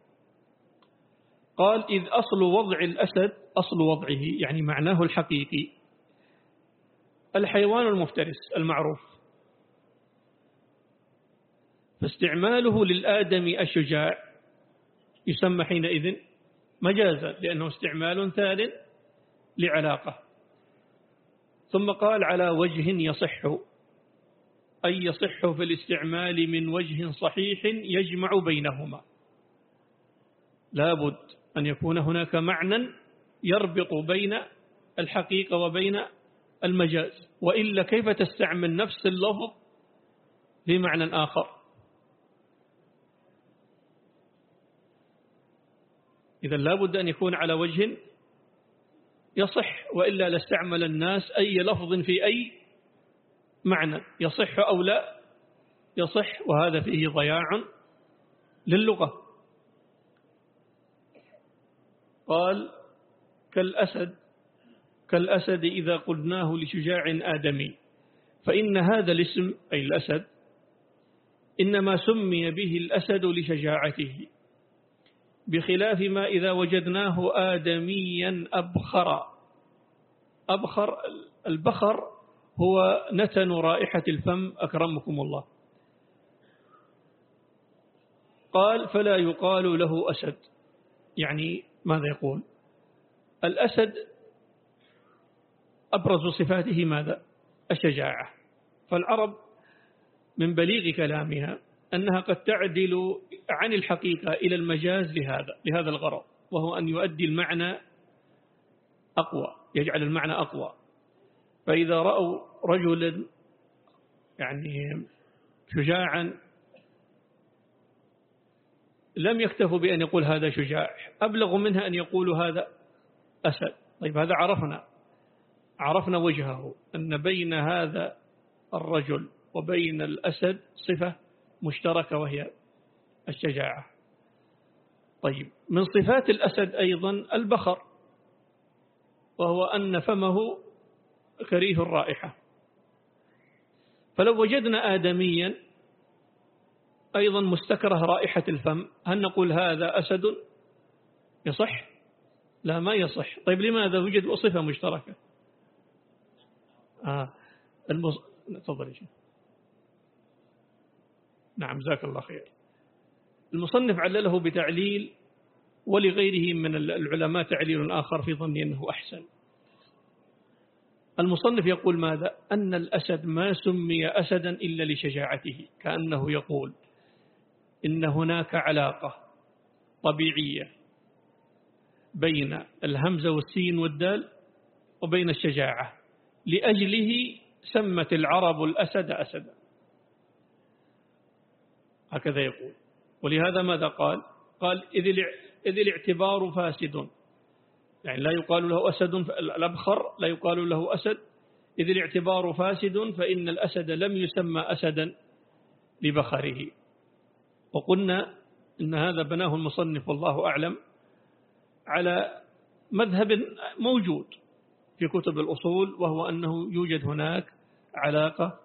قال إذ أصل وضع الأسد، أصل وضعه يعني معناه الحقيقي الحيوان المفترس المعروف، فاستعماله للآدمي الشجاع يسمى حينئذ مجازا، لأنه استعمال ثالث لعلاقة. ثم قال على وجه يصح، أي يصح في الاستعمال من وجه صحيح يجمع بينهما. لابد أن يكون هناك معنى يربط بين الحقيقة وبين المجاز، وإلا كيف تستعمل نفس اللفظ بمعنى آخر؟ إذا لابد أن يكون على وجه يصح، وإلا لاستعمل الناس أي لفظ في أي معنى، يصح أو لا يصح، وهذا فيه ضياع للغة. قال كالأسد كالأسد إذا قلناه لشجاع آدمي، فإن هذا الاسم أي الأسد إنما سمي به الأسد لشجاعته، بخلاف ما إذا وجدناه آدميا أبخر. أبخر البخر هو نتن رائحة الفم أكرمكم الله. قال فلا يقال له أسد، يعني ماذا يقول؟ الأسد أبرز صفاته ماذا؟ الشجاعة. فالعرب من بليغ كلامها أنها قد تعدل عن الحقيقة إلى المجاز لهذا لهذا الغرض، وهو أن يؤدي المعنى أقوى، يجعل المعنى أقوى. فإذا رأوا رجلا يعني شجاعا لم يكتفوا بأن يقول هذا شجاع، أبلغ منها أن يقولوا هذا أسد. طيب هذا عرفنا عرفنا وجهه، أن بين هذا الرجل وبين الأسد صفة مشتركة وهي الشجاعة. طيب من صفات الأسد أيضا البخر، وهو أن فمه كريه الرائحة. فلو وجدنا آدميا أيضا مستكره رائحة الفم، هل نقول هذا أسد؟ يصح؟ لا، ما يصح. طيب لماذا؟ وجد صفة مشتركة. آه المص... تفضل يا شيخ. نعم جزاك الله خير. المصنف علله بتعليل، ولغيره من العلماء تعليل آخر في ظني أنه أحسن. المصنف يقول ماذا؟ أن الأسد ما سمي أسدا إلا لشجاعته، كأنه يقول إن هناك علاقة طبيعية بين الهمزة والسين والدال وبين الشجاعة، لأجله سمت العرب الأسد أسدا، هكذا يقول. ولهذا ماذا قال؟ قال إذ الاعتبار فاسد، يعني لا يقال له أسد، الأبخر لا يقال له أسد، إذ الاعتبار فاسد فإن الأسد لم يسمى أسدا لبخره. وقلنا إن هذا بناه المصنف والله أعلم على مذهب موجود في كتب الأصول، وهو أنه يوجد هناك علاقة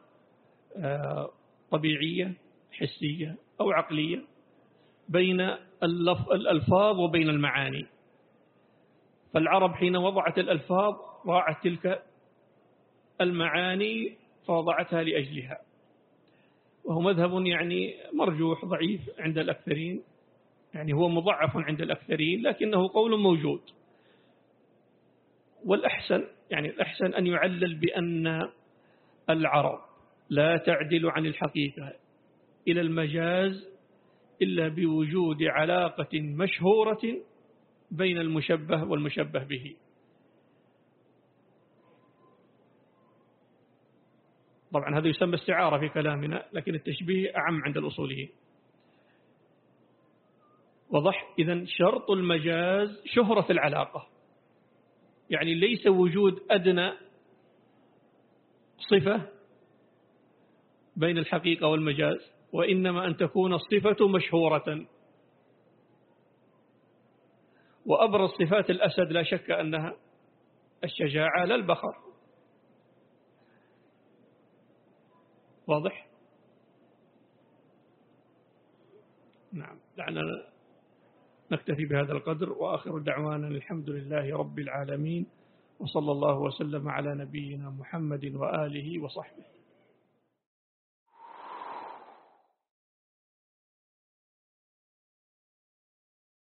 طبيعية حسية أو عقلية بين الألفاظ وبين المعاني. فالعرب حين وضعت الألفاظ راعت تلك المعاني فوضعتها لأجلها، وهو مذهب يعني مرجوح ضعيف عند الأكثرين، يعني هو مضعف عند الأكثرين، لكنه قول موجود. والأحسن يعني الأحسن أن يعلل بأن العرب لا تعدل عن الحقيقة إلى المجاز إلا بوجود علاقة مشهورة بين المشبه والمشبه به. طبعا هذا يسمى استعارة في كلامنا، لكن التشبيه أعم عند الأصوليين. وضح؟ إذن شرط المجاز شهرة العلاقة، يعني ليس وجود أدنى صفة بين الحقيقة والمجاز، وإنما أن تكون الصفة مشهورة. وأبرز صفات الأسد لا شك أنها الشجاعة لا البخر. واضح؟ نعم، دعنا نكتفي بهذا القدر، وآخر دعوانا الحمد لله رب العالمين، وصلى الله وسلم على نبينا محمد وآله وصحبه.